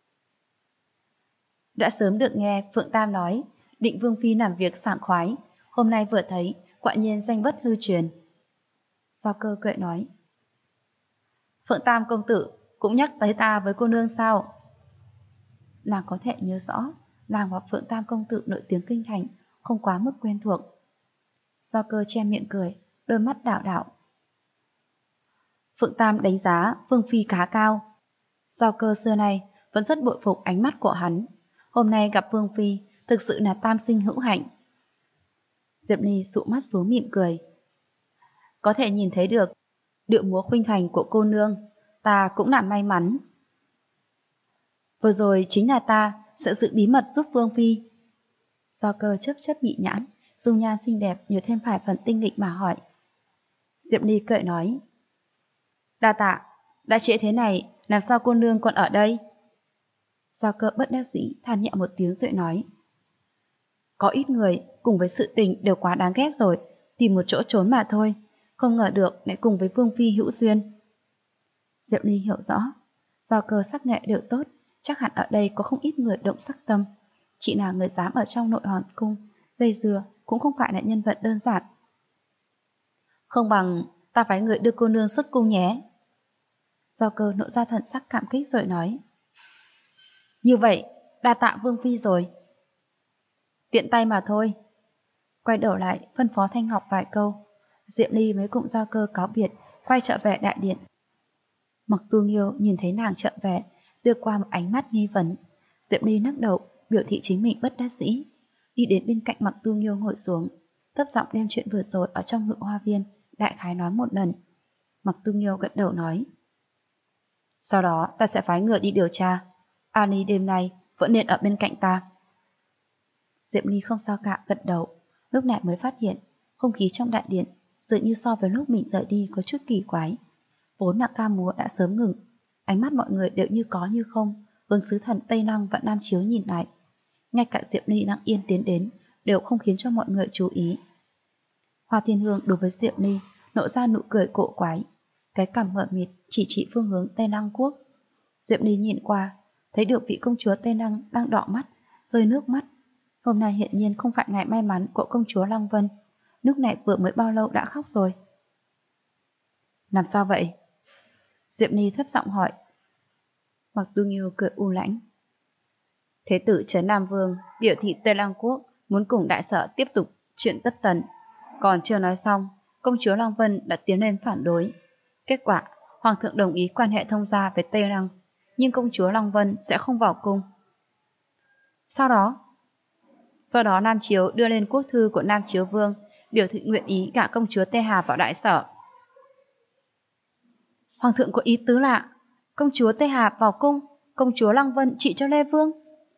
A: Đã sớm được nghe Phượng Tam nói, Định Vương Phi làm việc sảng khoái, hôm nay vừa thấy, quả nhiên danh bất hư truyền. Giao Cơ cười nói. Phượng Tam công tử cũng nhắc tới ta với cô nương sao? Nàng có thể nhớ rõ, nàng và Phượng Tam công tử nổi tiếng kinh thành, không quá mức quen thuộc. Giao Cơ che miệng cười, đôi mắt đảo đảo. Phượng Tam đánh giá Vương Phi khá cao. Giao Cơ xưa nay vẫn rất bội phục ánh mắt của hắn. Hôm nay gặp Vương Phi thực sự là tam sinh hữu hạnh. Diệp Ly sụ mắt xuống mỉm cười. Có thể nhìn thấy được điệu múa khuynh thành của cô nương, ta cũng là may mắn. Vừa rồi chính là ta sẽ giữ bí mật giúp Vương Phi. Giao Cơ chớp chớp mị nhãn, dung nhan xinh đẹp nhiều thêm vài phần tinh nghịch mà hỏi. Diệp Ly cười nói. Đa tạ, đã trễ thế này, làm sao cô nương còn ở đây? Giao Cơ bất đắc dĩ than nhẹ một tiếng rồi nói. Có ít người cùng với sự tình đều quá đáng ghét rồi, tìm một chỗ trốn mà thôi, không ngờ được lại cùng với Vương Phi hữu duyên. Diệp Ly hiểu rõ, Giao Cơ sắc nghệ đều tốt, chắc hẳn ở đây có không ít người động sắc tâm. Chị là người dám ở trong nội hoàng cung, dây dưa cũng không phải là nhân vật đơn giản. Không bằng ta phái người đưa cô nương xuất cung nhé. Giao Cơ nộ ra thần sắc cảm kích rồi nói. Như vậy, đa tạ Vương Phi rồi. Tiện tay mà thôi. Quay đầu lại, phân phó Thanh Ngọc vài câu. Diệp Ly mới cùng Giao Cơ cáo biệt, quay trở về đại điện. Mặc Tu Nghiêu nhìn thấy nàng chậm về, đưa qua một ánh mắt nghi vấn. Diệp Ly lắc đầu, biểu thị chính mình bất đắc dĩ. Đi đến bên cạnh Mặc Tu Nghiêu ngồi xuống, thấp giọng đem chuyện vừa rồi ở trong Ngự Hoa Viên đại khái nói một lần. Mặc Tu Nghiêu gật đầu nói. Sau đó ta sẽ phái người đi điều tra. Ani đêm nay vẫn nên ở bên cạnh ta. Diệp Ly không sao cả gật đầu, lúc này mới phát hiện không khí trong đại điện dường như so với lúc mình rời đi có chút kỳ quái. Vốn là ca múa đã sớm ngừng, ánh mắt mọi người đều như có như không hướng sứ thần Tây Lăng và Nam Chiếu nhìn lại. Ngay cả Diệp Ly đang yên tiến đến đều không khiến cho mọi người chú ý. Hoa Thiên Hương đối với Diệp Ly nộ ra nụ cười cổ quái, cái cằm mờ mịt chỉ phương hướng Tây Lăng quốc. Diệp Ly nhìn qua, thấy được vị công chúa Tây Lăng đang đỏ mắt, rơi nước mắt. Hôm nay hiện nhiên không phải ngày may mắn của công chúa Lăng Vân, lúc này vừa mới bao lâu đã khóc rồi. Làm sao vậy? Diệp Ly thấp giọng hỏi. Mặc Tu Nghiêu cười u lãnh. Thế tử Trấn Nam Vương biểu thị Tây Lăng quốc muốn cùng đại sở tiếp tục chuyện tất tần. Còn chưa nói xong, công chúa Lăng Vân đã tiến lên phản đối. Kết quả, Hoàng thượng đồng ý quan hệ thông gia với Tây Lăng, nhưng công chúa Lăng Vân sẽ không vào cung. Sau đó Nam Chiếu đưa lên quốc thư của Nam Chiếu Vương, biểu thị nguyện ý gả công chúa Tê Hà vào đại sở. Hoàng thượng có ý tứ là công chúa Tê Hà vào cung, công chúa Lăng Vân trị cho Lê Vương.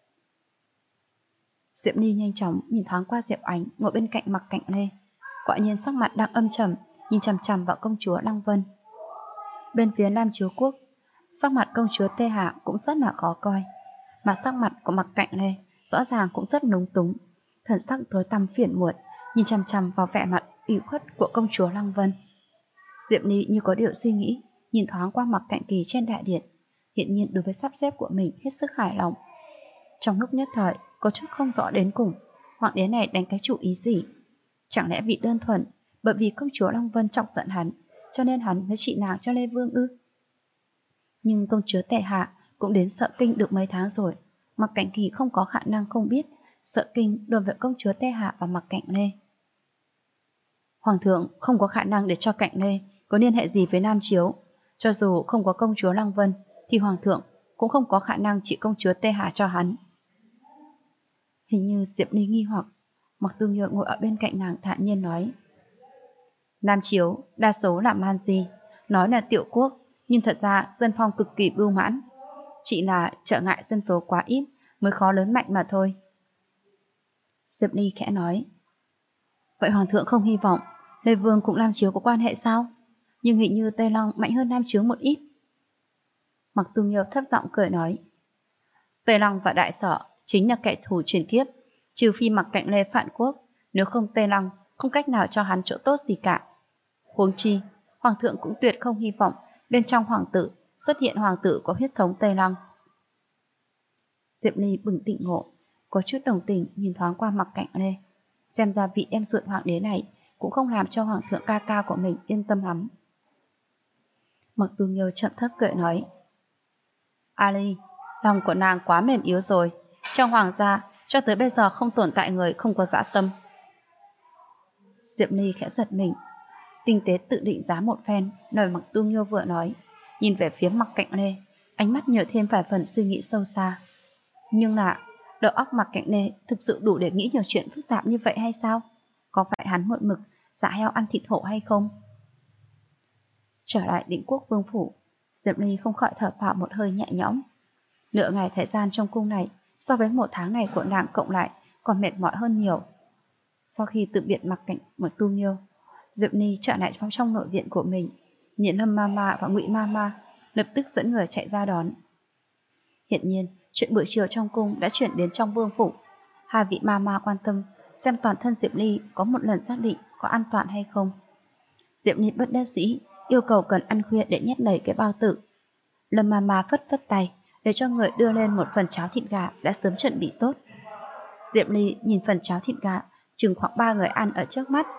A: Diệp Ly nhanh chóng nhìn thoáng qua Diệp Ánh ngồi bên cạnh Mặc Cạnh Lê, quả nhiên sắc mặt đang âm trầm, nhìn chằm chằm vào công chúa Lăng Vân. Bên phía Nam Chiếu quốc, sắc mặt công chúa Tê Hà cũng rất là khó coi, mà sắc mặt của Mặc Cạnh Lê rõ ràng cũng rất lúng túng, thần sắc tối tăm phiền muộn, nhìn chằm chằm vào vẻ mặt ủy khuất của công chúa Lăng Vân. Diệp Ly như có điều suy nghĩ, nhìn thoáng qua Mặc Cạnh Kỳ trên đại điện, hiện nhiên đối với sắp xếp của mình hết sức hài lòng. Trong lúc nhất thời có chút không rõ đến cùng hoàng đế này đánh cái chủ ý gì. Chẳng lẽ vì đơn thuần bởi vì công chúa Long Vân chọc giận hắn, cho nên hắn mới trị nàng cho Lê Vương ư? Nhưng công chúa Tề Hạ cũng đến Sợ Kinh được mấy tháng rồi, Mặc Cảnh Kỳ không có khả năng không biết Sợ Kinh đối với công chúa Tề Hạ và Mặc Cảnh Lê. Hoàng thượng không có khả năng để cho Cảnh Lê có liên hệ gì với Nam Chiếu. Cho dù không có công chúa Lăng Vân thì Hoàng thượng cũng không có khả năng trị công chúa Tề Hạ cho hắn. Hình như Diệp Ly nghi hoặc, Mặc Tu Nghiêu ngồi ở bên cạnh nàng thản nhiên nói: Nam Chiếu đa số là man di, nói là tiểu quốc, nhưng thật ra dân phong cực kỳ bưu mãn. Chỉ là trở ngại dân số quá ít mới khó lớn mạnh mà thôi. Diệp Ly khẽ nói: Vậy Hoàng thượng không hy vọng Lê Vương cùng Nam Chiếu có quan hệ sao? Nhưng hình như Tây Long mạnh hơn Nam Chiếu một ít. Mặc Tu Nghiêu thấp giọng cười nói: Tây Long và Đại Sở chính là kẻ thù truyền kiếp, trừ phi Mặc Cảnh Lê phản quốc, nếu không Tây Long không cách nào cho hắn chỗ tốt gì cả. Huống chi, Hoàng thượng cũng tuyệt không hy vọng bên trong hoàng tử xuất hiện hoàng tử có huyết thống Tây Long. Diệp Ly bừng tỉnh ngộ, có chút đồng tình nhìn thoáng qua Mặc Cảnh Lê. Xem ra vị em ruột hoàng đế này cũng không làm cho hoàng thượng ca ca của mình yên tâm lắm. Mặc Tu Nghiêu chậm thấp cười nói: Ali, lòng của nàng quá mềm yếu rồi. Trong hoàng gia cho tới bây giờ không tồn tại người không có dã tâm. Diệp Ly khẽ giật mình, tinh tế tự định giá một phen lời Mặc Tu Nghiêu vừa nói, nhìn về phía Mặc Cảnh Lê, ánh mắt nhiều thêm vài phần suy nghĩ sâu xa. Nhưng là đầu óc Mặc Cảnh Lê thực sự đủ để nghĩ nhiều chuyện phức tạp như vậy hay sao? Có phải hắn một mực dạ heo ăn thịt hổ hay không? Trở lại Định Quốc Vương phủ, Diệp Ly không khỏi thở phào một hơi nhẹ nhõm. Nửa ngày thời gian trong cung này so với một tháng này của nàng cộng lại còn mệt mỏi hơn nhiều. Sau khi từ biệt Mặc Tu Nghiêu, Diệp Ly trở lại trong nội viện của mình, nhìn Lâm Mama và Ngụy Mama lập tức dẫn người chạy ra đón. Hiện nhiên, chuyện buổi chiều trong cung đã chuyển đến trong vương phủ. Hai vị Mama quan tâm xem toàn thân Diệp Ly có một lần xác định có an toàn hay không. Diệp Ly bất đắc dĩ yêu cầu cần ăn khuya để nhét đầy cái bao tử. Lâm Mama phất phất tay để cho người đưa lên một phần cháo thịt gà đã sớm chuẩn bị tốt. Diệp Ly nhìn phần cháo thịt gà chừng khoảng 3 người ăn ở trước mắt.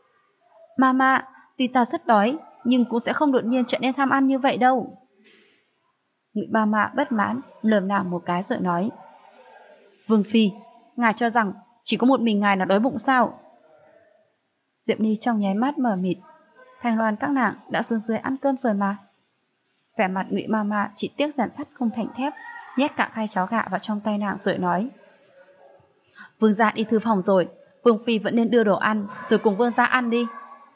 A: Mama, tuy ta rất đói nhưng cũng sẽ không đột nhiên trở nên tham ăn như vậy đâu. Ngụy Mama bất mãn lườm nàng một cái rồi nói: Vương phi, ngài cho rằng chỉ có một mình ngài là đói bụng sao? Diệp Ly trong nháy mắt mờ mịt, Thanh Loan các nàng đã xuống dưới ăn cơm rồi mà. Vẻ mặt Ngụy Mama chỉ tiếc rèn sắt không thành thép, nhét cả khay cháo gà vào trong tay nàng rồi nói: Vương gia đi thư phòng rồi, Vương phi vẫn nên đưa đồ ăn rồi cùng vương gia ăn đi.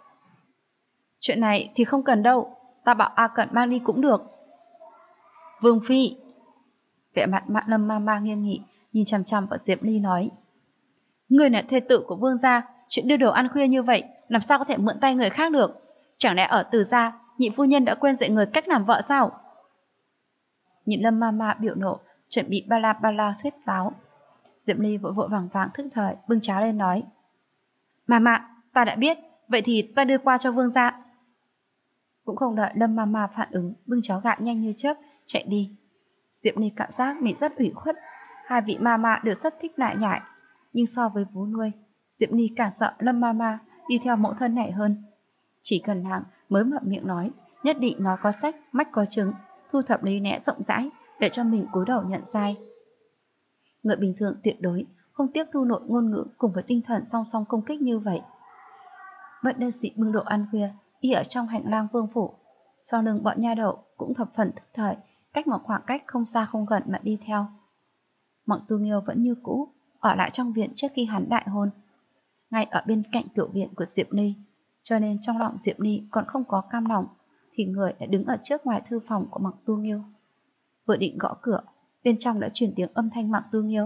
A: Chuyện này thì không cần đâu, ta bảo A Cận mang đi cũng được. Vương phi. Vẻ mặt Lâm Mama nghiêm nghị nhìn chằm chằm vào Diệp Ly nói: Người là thê tử của vương gia, chuyện đưa đồ ăn khuya như vậy làm sao có thể mượn tay người khác được? Chẳng lẽ ở Từ gia nhị phu nhân đã quên dạy người cách làm vợ sao? Nhìn Lâm Mama biểu nộ chuẩn bị ba la thuyết giáo, Diệp Ly vội vội vàng vàng thức thời bưng cháo lên nói: Mama, ta đã biết, vậy thì ta đưa qua cho vương gia. Cũng không đợi Lâm Mama phản ứng, bưng cháo gạo nhanh như chớp chạy đi. Diệp Ly cảm giác mình rất ủy khuất, hai vị Mama đều rất thích lại nhại, nhưng so với vú nuôi, Diệp Ly càng sợ Lâm Mama đi theo mẫu thân này hơn. Chỉ cần nàng mới mở miệng nói, nhất định nói có sách, mách có chứng, thu thập lý lẽ rộng rãi để cho mình cúi đầu nhận sai. Người bình thường tuyệt đối không tiếp thu nội ngôn ngữ cùng với tinh thần song song công kích như vậy. Bất đắc dĩ bưng đồ ăn khuya đi ở trong hành lang vương phủ, sau lưng bọn nha đầu cũng thập phần thức thời, cách một khoảng cách không xa không gần mà đi theo. Mặc Tu Nghiêu vẫn như cũ ở lại trong viện trước khi hắn đại hôn, ngay ở bên cạnh tiểu viện của Diệp Ly, cho nên trong lòng Diệp Ly còn không có cam lòng thì người đã đứng ở trước ngoài thư phòng của Mặc Tu Nghiêu. Vừa định gõ cửa, bên trong đã truyền tiếng âm thanh Mặc Tu Nghiêu: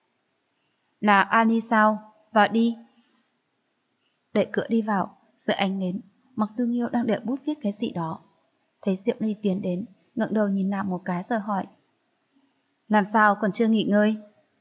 A: Là Ani sao? Vào đi. Đẩy cửa đi vào, dưới ánh nến, Mặc Tu Nghiêu đang để bút viết cái gì đó. Thấy Diệp Ly tiến đến, ngẩng đầu nhìn nàng một cái rồi hỏi: Làm sao còn chưa nghỉ ngơi?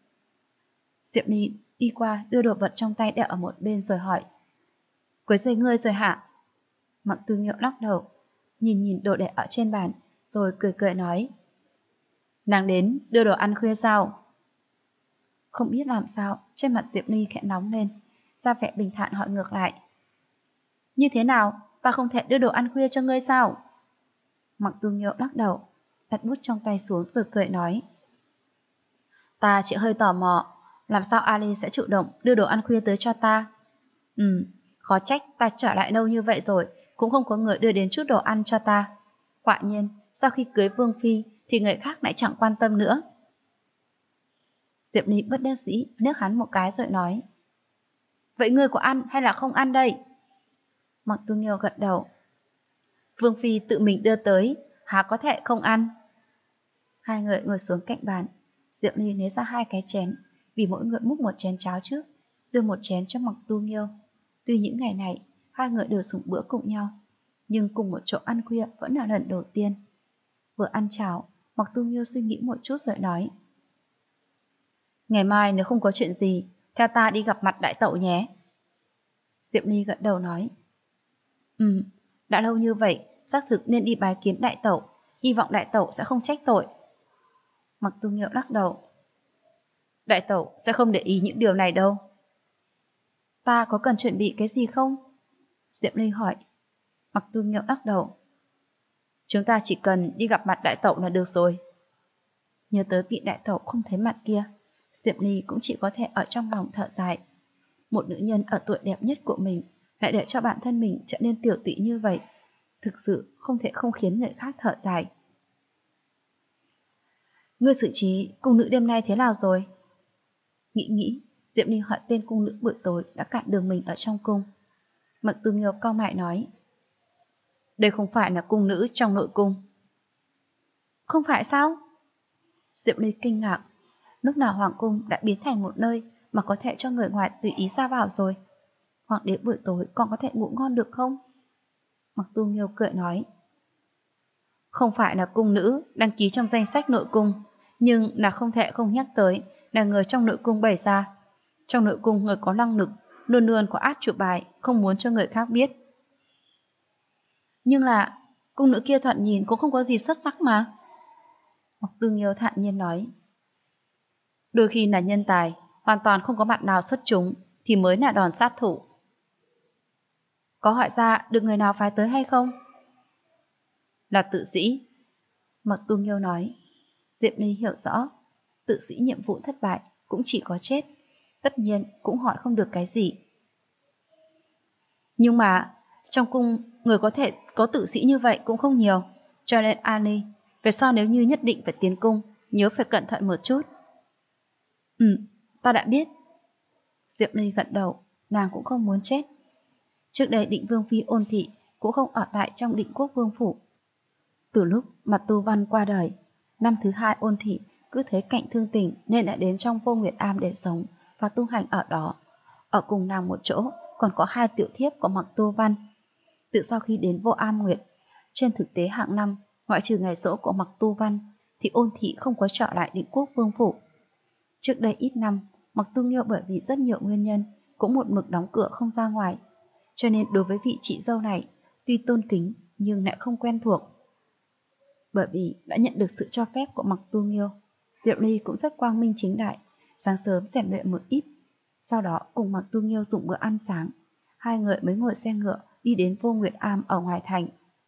A: Diệp Ly đi qua đưa đồ vật trong tay để ở một bên rồi hỏi: Quấy rầy ngươi rồi hả? Mặc Tu Nghiêu lắc đầu, nhìn đồ để ở trên bàn, rồi cười cười nói: Nàng đến đưa đồ ăn khuya sao? Không biết làm sao, trên mặt Diệp Ly khẽ nóng lên. ra vẻ bình thản hỏi ngược lại. Như thế nào, ta không thể đưa đồ ăn khuya cho ngươi sao? Mặc Tu Nghiêu lắc đầu, đặt bút trong tay xuống rồi cười nói. Ta chỉ hơi tò mò, làm sao Ali sẽ chủ động đưa đồ ăn khuya tới cho ta? Khó trách ta trở lại lâu như vậy rồi, cũng không có người đưa đến chút đồ ăn cho ta. Quả nhiên, sau khi cưới Vương Phi thì người khác lại chẳng quan tâm nữa. Diệp Ly bất đắc dĩ liếc hắn một cái rồi nói. Vậy ngươi có ăn hay là không ăn đây? Mặc Tu Nghiêu gật đầu. Vương Phi tự mình đưa tới, há có thể không ăn? Hai người ngồi xuống cạnh bàn. Diệp Ly lấy ra 2 cái chén, vì mỗi người múc một chén cháo trước, đưa một chén cho Mặc Tu Nghiêu. Tuy những ngày này, hai người đều dùng bữa cùng nhau, nhưng cùng một chỗ ăn khuya vẫn là lần đầu tiên. Vừa ăn cháo, Mặc Tu Nghiêu suy nghĩ một chút rồi nói. Ngày mai nếu không có chuyện gì, theo ta đi gặp mặt đại tẩu nhé. Diệp Ly gật đầu nói. Đã lâu như vậy, xác thực nên đi bái kiến đại tẩu, hy vọng đại tẩu sẽ không trách tội. Mặc Tu Nghiêu lắc đầu. Đại tẩu sẽ không để ý những điều này đâu. Ta có cần chuẩn bị cái gì không? Diệp Ly hỏi. Mặc Tu Nghiêu lắc đầu. Chúng ta chỉ cần đi gặp mặt đại tẩu là được rồi. Nhớ tới vị đại tẩu không thấy mặt kia, Diệp Ly cũng chỉ có thể ở trong lòng thở dài. Một nữ nhân ở tuổi đẹp nhất của mình lại để cho bản thân mình trở nên tiểu tụy như vậy, thực sự không thể không khiến người khác thở dài. Ngươi xử trí cung nữ đêm nay thế nào rồi? Nghĩ, Diệp Ly hỏi tên cung nữ buổi tối đã cản đường mình ở trong cung. Mặc Tu Nghiêu cau mày nói. Đây không phải là cung nữ trong nội cung. Không phải sao? Diệp Ly kinh ngạc. Lúc nào hoàng cung đã biến thành một nơi mà có thể cho người ngoài tùy ý ra vào rồi? Hoàng đế buổi tối còn có thể ngủ ngon được không? Mặc Tu Nghiêu cười nói. Không phải là cung nữ đăng ký trong danh sách nội cung, nhưng là không thể không nhắc tới là người trong nội cung bày ra. Trong nội cung người có năng lực luôn luôn có át chủ bài, không muốn cho người khác biết. Nhưng là cung nữ kia thoạt nhìn cũng không có gì xuất sắc mà. Mặc Tu Nghiêu thản nhiên nói. Đôi khi là nhân tài, hoàn toàn không có mặt nào xuất chúng thì mới là đòn sát thủ. Có hỏi ra được người nào phái tới hay không? Là tự sĩ. Mặc Tu Nghiêu nói. Diệp Ly hiểu rõ, tự sĩ nhiệm vụ thất bại cũng chỉ có chết, tất nhiên cũng hỏi không được cái gì. Nhưng mà trong cung người có thể có tử sĩ như vậy cũng không nhiều, cho nên Annie, về sau nếu như nhất định phải tiến cung, nhớ phải cẩn thận một chút. Ta đã biết. Diệp Ly gật đầu, nàng cũng không muốn chết. Trước đây Định Vương Phi Ôn Thị cũng không ở lại trong Định Quốc Vương Phủ. Từ lúc Mạc Tu Văn qua đời, năm thứ 2 Ôn Thị cứ thấy cạnh thương tình nên đã đến trong Vô Nguyệt Am để sống và tu hành ở đó. Ở cùng nàng một chỗ còn có 2 tiểu thiếp của Mạc Tu Văn. Từ sau khi đến Vô Am Nguyệt, trên thực tế hàng năm, ngoại trừ ngày giỗ của Mạc Tu Văn, thì Ôn Thị không có trở lại Định Quốc Vương Phủ. Trước đây ít năm, Mạc Tu Nghiêu bởi vì rất nhiều nguyên nhân cũng một mực đóng cửa không ra ngoài, cho nên đối với vị chị dâu này tuy tôn kính nhưng lại không quen thuộc. Bởi vì đã nhận được sự cho phép của Mạc Tu Nghiêu, Diệp Ly cũng rất quang minh chính đại, sáng sớm rèn luyện một ít, sau đó cùng Mạc Tu Nghiêu dùng bữa ăn sáng, hai người mới ngồi xe ngựa đi đến Vô Nguyệt Am ở ngoài thành.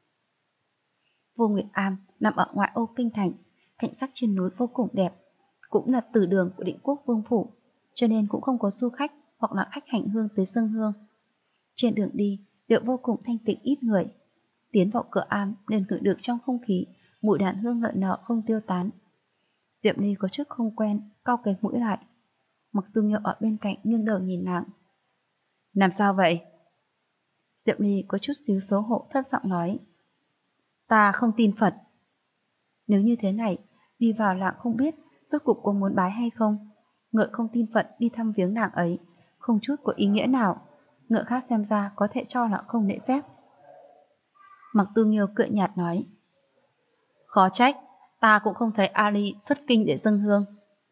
A: Vô Nguyệt Am nằm ở ngoại ô kinh thành, cảnh sắc trên núi vô cùng đẹp, cũng là tử đường của Định Quốc Vương Phủ, cho nên cũng không có du khách hoặc là khách hành hương tới dâng hương. Trên đường đi đều vô cùng thanh tịnh ít người. Tiến vào cửa am nên ngửi được trong không khí mùi đàn hương lợn nợ không tiêu tán. Diệp Ly có chút không quen, cau cái mũi lại. Mặc Tu Nghiêu ở bên cạnh nghiêng đầu nhìn nàng. Làm sao vậy? Diệp Ly có chút xíu xấu hổ thấp giọng nói. Ta không tin Phật. Nếu như thế này, đi vào làng không biết rốt cuộc có muốn bái hay không. Ngựa không tin Phật đi thăm viếng nàng ấy, không chút có ý nghĩa nào. Ngựa khác xem ra có thể cho là không lễ phép. Mặc Tu Nghiêu cười nhạt nói. Khó trách, ta cũng không thấy Ali xuất kinh để dâng hương.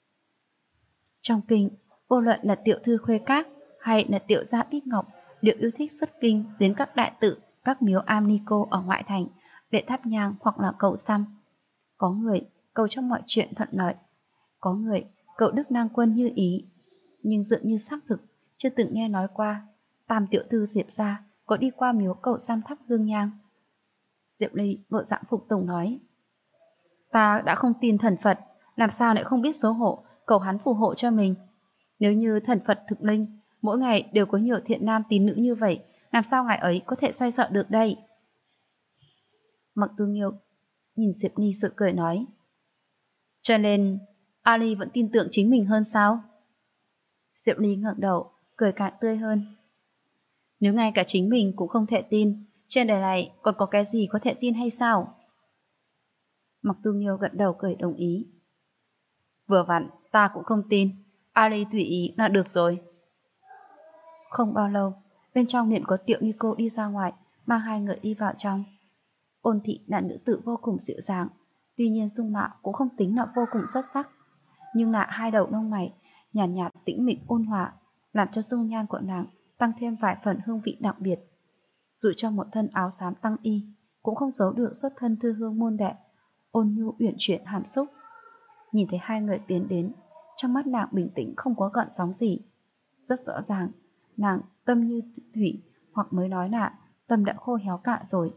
A: Trong kinh, vô luận là tiểu thư Khuê Các hay là tiểu gia Bích Ngọc đều yêu thích xuất kinh đến các đại tự, các miếu am ni cô ở ngoại thành để thắp nhang hoặc là cầu xăm. Có người cầu trong mọi chuyện thuận lợi, có người cầu đức năng quân như ý, nhưng dường như xác thực chưa từng nghe nói qua. Tam tiểu thư Diệp gia có đi qua miếu cầu Sam thắp hương nhang. Diệp Ly vội dạng phục tùng nói, ta đã không tin thần Phật, làm sao lại không biết xấu hổ cầu hắn phù hộ cho mình. Nếu như thần Phật thực linh, mỗi ngày đều có nhiều thiện nam tín nữ như vậy, làm sao ngài ấy có thể xoay sợ được đây? Mặc Tu Nghiêu nhìn Diệp Ly sự cười nói, cho nên Ali vẫn tin tưởng chính mình hơn sao? Diệp Ly ngẩng đầu, cười càng tươi hơn. Nếu ngay cả chính mình cũng không thể tin, trên đời này còn có cái gì có thể tin hay sao? Mặc Tu Nghiêu gật đầu cười đồng ý. Vừa vặn, ta cũng không tin, Ali tùy ý là được rồi. Không bao lâu, bên trong liền có Tiểu Nico đi ra ngoài, mang hai người đi vào trong. Ôn Thị là nữ tử vô cùng dịu dàng, tuy nhiên dung mạo cũng không tính là vô cùng xuất sắc, nhưng là hai đầu lông mày nhàn nhạt, tĩnh mịch ôn hòa, làm cho dung nhan của nàng tăng thêm vài phần hương vị đặc biệt. Dù cho một thân áo xám tăng y, cũng không giấu được xuất thân thư hương môn đệ, ôn nhu uyển chuyển hàm xúc. Nhìn thấy hai người tiến đến, trong mắt nàng bình tĩnh không có gợn sóng gì. Rất rõ ràng, nàng tâm như thủy, hoặc mới nói là tâm đã khô héo cạn rồi.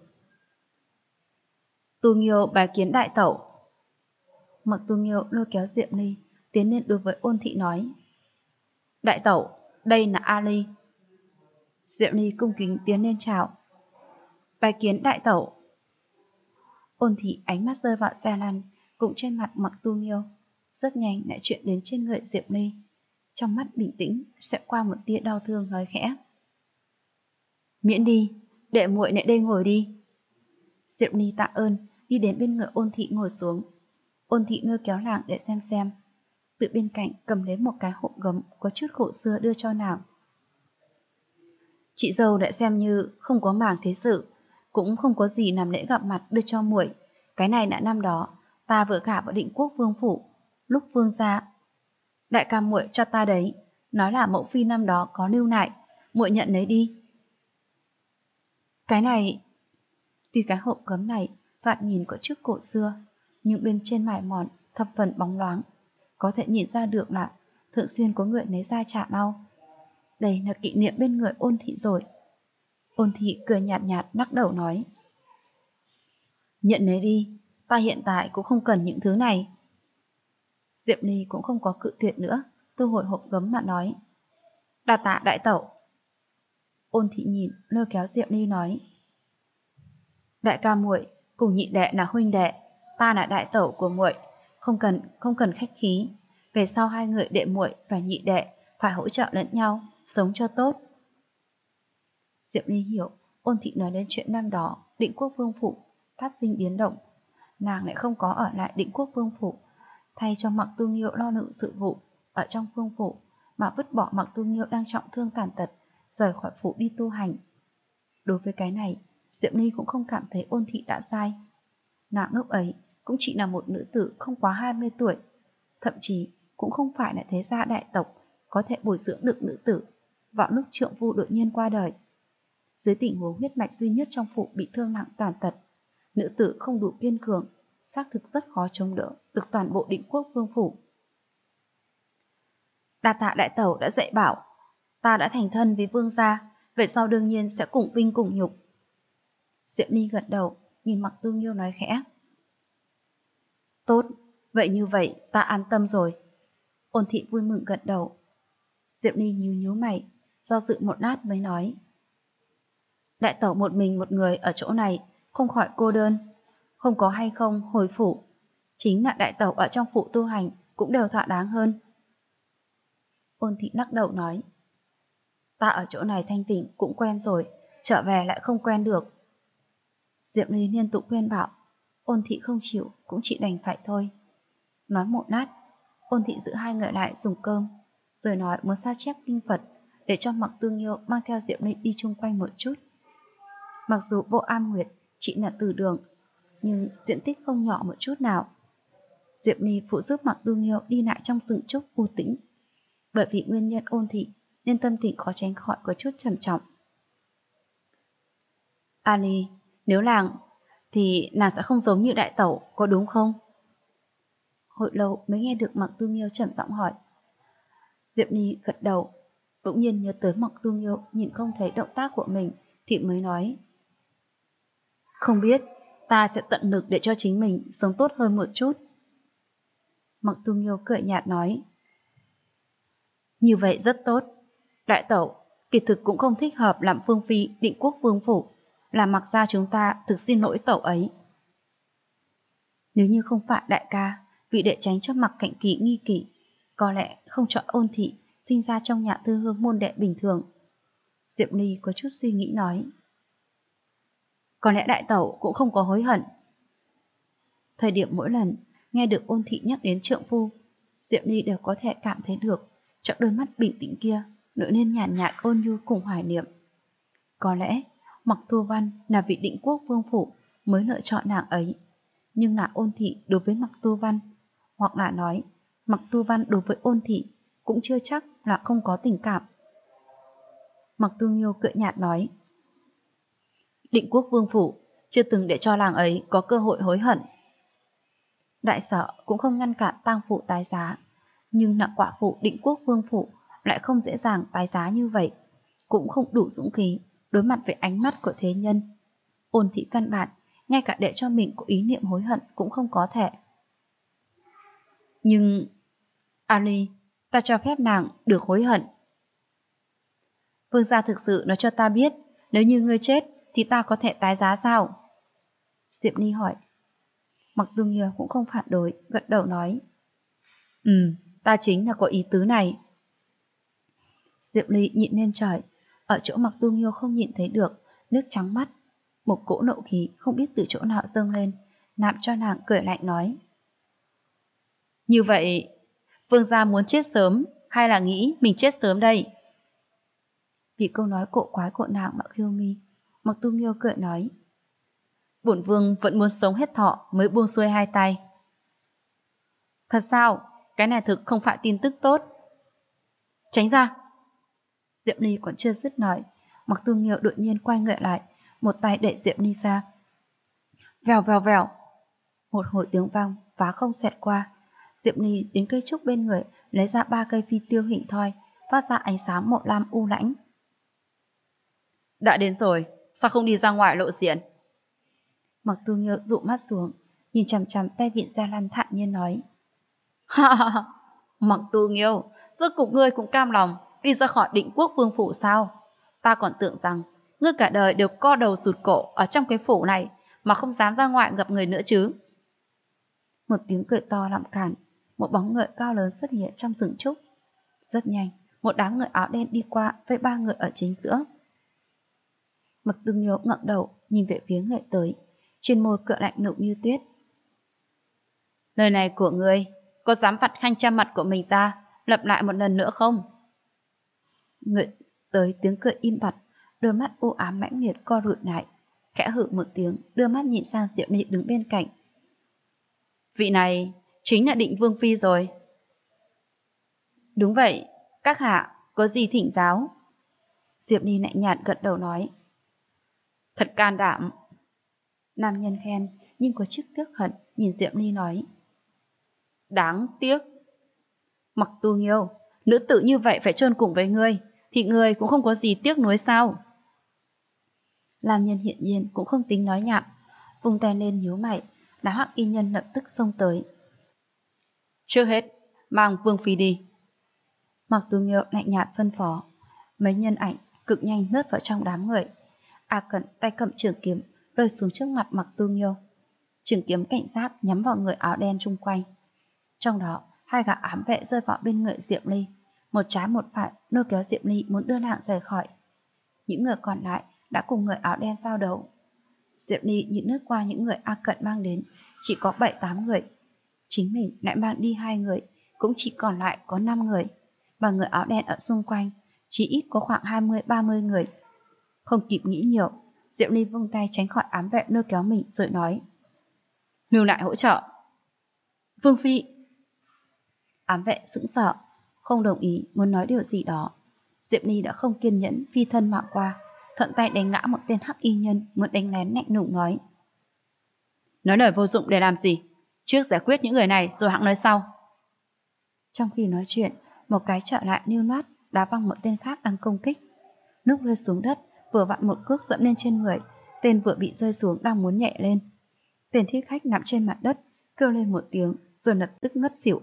A: Tu Nghiêu bái kiến đại tẩu. Mặc Tu Nghiêu lôi kéo Diệp Ly tiến lên đối với Ôn Thị nói, đại tẩu, đây là Ali. Diệp Ly cung kính tiến lên chào, bái kiến đại tẩu. Ôn Thị ánh mắt rơi vào xe lăn cũng trên mặt Mặc Tu Nghiêu, rất nhanh lại chuyện đến trên người Diệp Ly, trong mắt bình tĩnh sẽ qua một tia đau thương nói khẽ, miễn đi, để muội lại đây ngồi đi. Diệp Ly tạ ơn, đi đến bên người Ôn Thị ngồi xuống. Ôn Thị lôi kéo nàng để xem, tự bên cạnh cầm lấy một cái hộp gấm có chút khổ xưa đưa cho nàng. Chị dâu đã xem như không có màng thế sự, cũng không có gì làm lễ gặp mặt đưa cho muội. Cái này đã năm đó ta vừa gả vào Định Quốc vương phủ, lúc vương gia đại ca muội cho ta đấy, nói là mẫu phi năm đó có lưu lại, muội nhận lấy đi. Cái này, tuy cái hộp gấm này thoạt nhìn có chút cổ xưa, nhưng bên trên mài mòn thập phần bóng loáng, có thể nhìn ra được là thường xuyên có người lấy ra trả lau. Đây là kỷ niệm bên người Ôn Thị rồi. Ôn Thị cười nhạt nhạt lắc đầu nói, nhận lấy đi, ta hiện tại cũng không cần những thứ này. Diệp Ly cũng không có cự tuyệt nữa, thu hồi hộp gấm mà nói, đa tạ đại tẩu. Ôn Thị nhìn lôi kéo Diệp Ly nói, đại ca muội cùng nhị đệ là huynh đệ, ta là đại tẩu của muội, không cần khách khí. Về sau hai người đệ muội và nhị đệ phải hỗ trợ lẫn nhau, sống cho tốt. Diệp Ly hiểu Ôn Thị nói đến chuyện năm đó Định Quốc vương phủ phát sinh biến động, nàng lại không có ở lại Định Quốc vương phủ, thay cho Mặc Tu Nghiêu lo lượng sự vụ ở trong vương phủ, mà vứt bỏ Mặc Tu Nghiêu đang trọng thương tàn tật, rời khỏi phủ đi tu hành. Đối với cái này, Diệp Ly cũng không cảm thấy Ôn Thị đã sai. Nàng lúc ấy cũng chỉ là một nữ tử không quá 20 tuổi, thậm chí cũng không phải là thế gia đại tộc có thể bồi dưỡng được nữ tử vào lúc trượng phu đột nhiên qua đời. Dưới tình huống huyết mạch duy nhất trong phủ bị thương nặng tàn tật, nữ tử không đủ kiên cường, xác thực rất khó chống đỡ được toàn bộ Định Quốc vương phủ. Đa tạ đại tẩu đã dạy bảo, ta đã thành thân với vương gia, về sau đương nhiên sẽ cùng vinh cùng nhục. Diệp Ly gật đầu, nhìn Mặc Tu Nghiêu nói khẽ, tốt, vậy như vậy ta an tâm rồi. Ôn Thị vui mừng gật đầu. Diệp Ly nhíu mày, do dự một lát mới nói, đại tẩu một mình một người ở chỗ này không khỏi cô đơn, không có hay không hồi phủ, chính là đại tẩu ở trong phủ tu hành cũng đều thỏa đáng hơn. Ôn Thị lắc đầu nói, ta ở chỗ này thanh tịnh cũng quen rồi, trở về lại không quen được. Diệp Ly liên tục khuyên bảo, Ôn Thị không chịu cũng chỉ đành phải thôi. Nói một lát, Ôn Thị giữ hai người lại dùng cơm, rồi nói muốn sao chép kinh Phật để cho Mặc Tu Nghiêu mang theo Diệp Ly đi chung quanh một chút. Mặc dù Vô Am Nguyệt chỉ là từ đường, nhưng diện tích không nhỏ một chút nào. Diệp Ly phụ giúp Mặc Tu Nghiêu đi lại trong rừng trúc u tĩnh. Bởi vì nguyên nhân Ôn Thị nên tâm tình khó tránh khỏi có chút trầm trọng. Ali, nếu nàng thì nàng sẽ không giống như đại tẩu, có đúng không? Hồi lâu mới nghe được Mặc Tu Nghiêu trầm giọng hỏi. Diệp Ly gật đầu, Bỗng nhiên nhớ tới Mộc Tu Nghiêu nhìn không thấy động tác của mình thì mới nói: không biết, ta sẽ tận lực để cho chính mình sống tốt hơn một chút. Mộc Tu Nghiêu cười nhạt nói: như vậy rất tốt. Đại tẩu, kỳ thực cũng không thích hợp làm vương phi Định Quốc vương phủ, làm Mặc gia chúng ta thực xin lỗi tẩu ấy. Nếu như không phải đại ca, vì để tránh cho Mặc Cạnh Kỳ nghi kỷ, có lẽ không chọn Ôn thị sinh ra trong nhà tư hương môn đệ bình thường. Diệp Ly có chút suy nghĩ nói: có lẽ đại tẩu cũng không có hối hận. Thời điểm mỗi lần nghe được Ôn thị nhắc đến trượng phu, Diệp Ly đều có thể cảm thấy được trong đôi mắt bình tĩnh kia nổi lên nhàn nhạt ôn nhu cùng hoài niệm. Có lẽ Mặc Thu Văn là vị Định Quốc vương phủ mới lựa chọn nàng ấy, nhưng là Ôn thị đối với Mặc Tu Văn, hoặc là nói Mặc Tu Văn đối với Ôn thị cũng chưa chắc là không có tình cảm. Mặc Tu Nghiêu cười nhạt nói: Định Quốc vương phủ chưa từng để cho nàng ấy có cơ hội hối hận. Đại sở cũng không ngăn cản tang phụ tái giá, nhưng là quả phụ Định Quốc vương phủ lại không dễ dàng tái giá như vậy, cũng không đủ dũng khí đối mặt với ánh mắt của thế nhân. Ôn thị căn bản ngay cả để cho mình có ý niệm hối hận cũng không có thể. Nhưng Ali, ta cho phép nàng được hối hận. Vương gia thực sự nói cho ta biết, nếu như ngươi chết thì ta có thể tái giá sao? Diệp Ly hỏi. Mặc Tu Nghiêu cũng không phản đối, gật đầu nói: ta chính là có ý tứ này. Diệp Ly nhịn lên trời, ở chỗ Mặc Tu Nghiêu không nhìn thấy được, nước trắng mắt, một cỗ nộ khí không biết từ chỗ nào dâng lên, làm cho nàng cười lạnh nói: như vậy, vương gia muốn chết sớm hay là nghĩ mình chết sớm đây? Vì câu nói cổ quái của nàng mà khiêu mi, Mặc Tu Nghiêu cười nói: bổn vương vẫn muốn sống hết thọ mới buông xuôi hai tay. Thật sao? Cái này thực không phải tin tức tốt. Tránh ra! Diệp Ly còn chưa dứt nói, Mặc Tu Nghiêu đột nhiên quay người lại, một tay đẩy Diệp Ly ra. Vèo vèo vèo! Một hồi tiếng vang phá không xẹt qua. Diệp Ly đến cây trúc bên người, lấy ra 3 cây phi tiêu hình thoi, phát ra ánh sáng màu lam u lãnh. Đã đến rồi, sao không đi ra ngoài lộ diện? Mặc Tu Nghiêu dụ mắt xuống, nhìn chằm chằm tay vịn xe lăn thản nhiên nói: ha ha ha, Mặc Tu Nghiêu, rốt cục ngươi cũng cam lòng đi ra khỏi Định Quốc vương phủ sao? Ta còn tưởng rằng ngươi cả đời đều co đầu sụt cổ ở trong cái phủ này mà không dám ra ngoài gặp người nữa chứ. Một tiếng cười to làm cản, một bóng người cao lớn xuất hiện trong rừng trúc. Rất nhanh, một đám người áo đen đi qua với 3 người ở chính giữa. Mặc Tu Nghiêu ngẩng đầu nhìn về phía người tới, trên môi cựa lạnh nụ như tuyết. Lời này của ngươi có dám vặt khanh cha mặt của mình ra lặp lại một lần nữa không? Người tới tiếng cười im bặt, đôi mắt u ám mãnh liệt co rụt lại, khẽ hự một tiếng, đưa mắt nhìn sang Diệp Ly đứng bên cạnh. Vị này chính là Định Vương phi rồi. Đúng vậy, các hạ có gì thỉnh giáo? Diệp Ly lạnh nhạt gật đầu nói. Thật can đảm. Nam nhân khen nhưng có chút tiếc hận nhìn Diệp Ly nói. Đáng tiếc. Mặc Tu Nghiêu, nữ tử như vậy phải chôn cùng với ngươi thì ngươi cũng không có gì tiếc nuối sao? Nam nhân hiện nhiên cũng không tính nói nhảm, vung tay lên nhíu mày, đám Hắc Y nhân lập tức xông tới. Trước hết, mang Vương phi đi. Mặc Tu Nghiêu lạnh nhạt phân phó. Mấy nhân ảnh cực nhanh lướt vào trong đám người. A Cẩn tay cầm trường kiếm rơi xuống trước mặt Mặc Tu Nghiêu. Trường kiếm cảnh giác nhắm vào người áo đen chung quanh. Trong đó, 2 gã ám vệ rơi vào bên người Diệp Ly, một trái một phải lôi kéo Diệp Ly muốn đưa nàng rời khỏi. Những người còn lại đã cùng người áo đen giao đấu. Diệp Ly nhìn lướt qua những người A Cận mang đến, chỉ có 7-8 người. Chính mình lại mang đi 2 người, cũng chỉ còn lại có 5 người. Và người áo đen ở xung quanh, chỉ ít có khoảng 20-30 người. Không kịp nghĩ nhiều, Diệp Ly vung tay tránh khỏi ám vệ lôi kéo mình rồi nói. Lưu lại hỗ trợ. Vương phi. Ám vệ sững sờ, không đồng ý muốn nói điều gì đó. Diệp Ly đã không kiên nhẫn phi thân mạo qua, thuận tay đánh ngã một tên Hắc Y nhân muốn đánh lén lạnh lùng nói. Nói lời vô dụng để làm gì? Trước giải quyết những người này rồi hẵng nói sau. Trong khi nói chuyện, một cái trở lại lưu loát đá văng một tên khác đang công kích. Lúc rơi xuống đất, vừa vặn một cước dẫm lên trên người, tên vừa bị rơi xuống đang muốn nhảy lên. Tên thích khách nằm trên mặt đất, kêu lên một tiếng rồi lập tức ngất xỉu.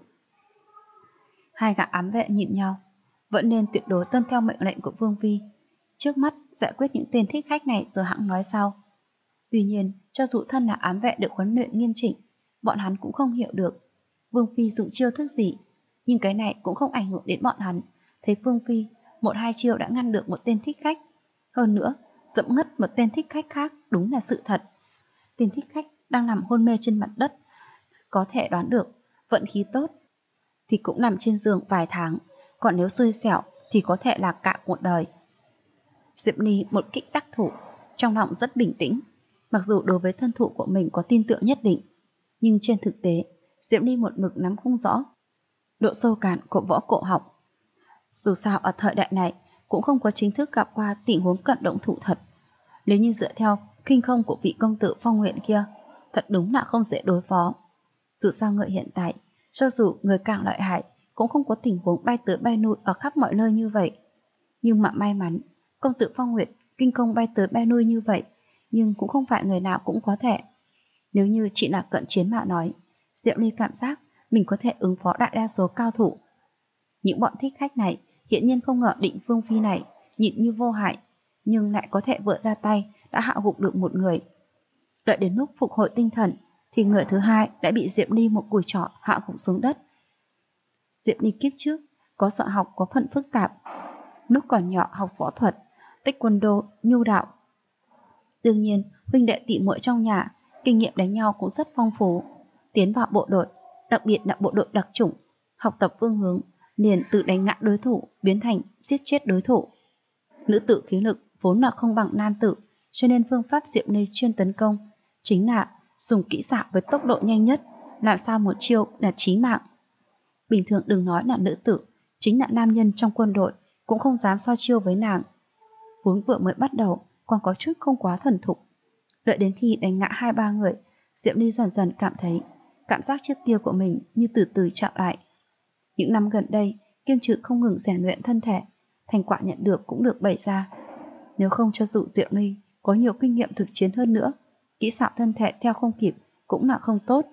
A: Hai gã ám vệ nhìn nhau, vẫn nên tuyệt đối tuân theo mệnh lệnh của Vương Phi. Trước mắt giải quyết những tên thích khách này rồi hẵng nói sau. Tuy nhiên, cho dù thân là ám vệ được huấn luyện nghiêm chỉnh, bọn hắn cũng không hiểu được Vương Phi dùng chiêu thức gì, nhưng cái này cũng không ảnh hưởng đến bọn hắn. Thấy Vương Phi một hai chiêu đã ngăn được một tên thích khách, hơn nữa dẫm ngất một tên thích khách khác đúng là sự thật. Tên thích khách đang nằm hôn mê trên mặt đất, có thể đoán được vận khí tốt thì cũng nằm trên giường vài tháng, còn nếu xui xẻo thì có thể là cả cuộc đời. Diệp Ly một kích đắc thủ, trong lòng rất bình tĩnh. Mặc dù đối với thân thủ của mình có tin tưởng nhất định, nhưng trên thực tế Diệp Ly một mực nắm không rõ độ sâu cạn của võ cổ học. Dù sao ở thời đại này cũng không có chính thức gặp qua tình huống cận động thủ thật. Nếu như dựa theo khinh không của vị công tử Phong Nguyện kia, thật đúng là không dễ đối phó. Dù sao người hiện tại, cho dù người càng lợi hại, cũng không có tình huống bay tới bay lui ở khắp mọi nơi như vậy. Nhưng mà may mắn, công tử Phong Nguyện kinh công bay tới bay lui như vậy, nhưng cũng không phải người nào cũng có thể. Nếu như chỉ là cận chiến mà nói, Diệp Ly cảm giác mình có thể ứng phó đại đa số cao thủ. Những bọn thích khách này hiển nhiên không ngờ Định Vương Phi này nhịn như vô hại, nhưng lại có thể vừa ra tay đã hạ gục được một người. Đợi đến lúc phục hồi tinh thần thì người thứ hai đã bị Diệp Ly một cùi trỏ hạ gục xuống đất. Diệp Ly kiếp trước có sợ học có phần phức tạp. Lúc còn nhỏ học võ thuật, taekwondo, nhu đạo. Đương nhiên, huynh đệ tỷ muội trong nhà, kinh nghiệm đánh nhau cũng rất phong phú. Tiến vào bộ đội, đặc biệt là bộ đội đặc chủng, học tập phương hướng, liền từ đánh ngã đối thủ biến thành giết chết đối thủ. Nữ tử khí lực vốn là không bằng nam tử, cho nên phương pháp Diệp Ly chuyên tấn công chính là dùng kỹ xảo với tốc độ nhanh nhất, làm sao một chiêu là chí mạng. Bình thường đừng nói là nữ tử, chính là nam nhân trong quân đội cũng không dám so chiêu với nàng. Vốn vừa mới bắt đầu còn có chút không quá thuần thục. Đợi đến khi đánh ngã 2-3 người, Diệp Ly dần dần cảm thấy cảm giác trước kia của mình như từ từ chậm lại. Những năm gần đây, kiên trì không ngừng rèn luyện thân thể, thành quả nhận được cũng được bày ra. Nếu không cho dù Diệp Ly có nhiều kinh nghiệm thực chiến hơn nữa, kỹ xảo thân thể theo không kịp cũng là không tốt.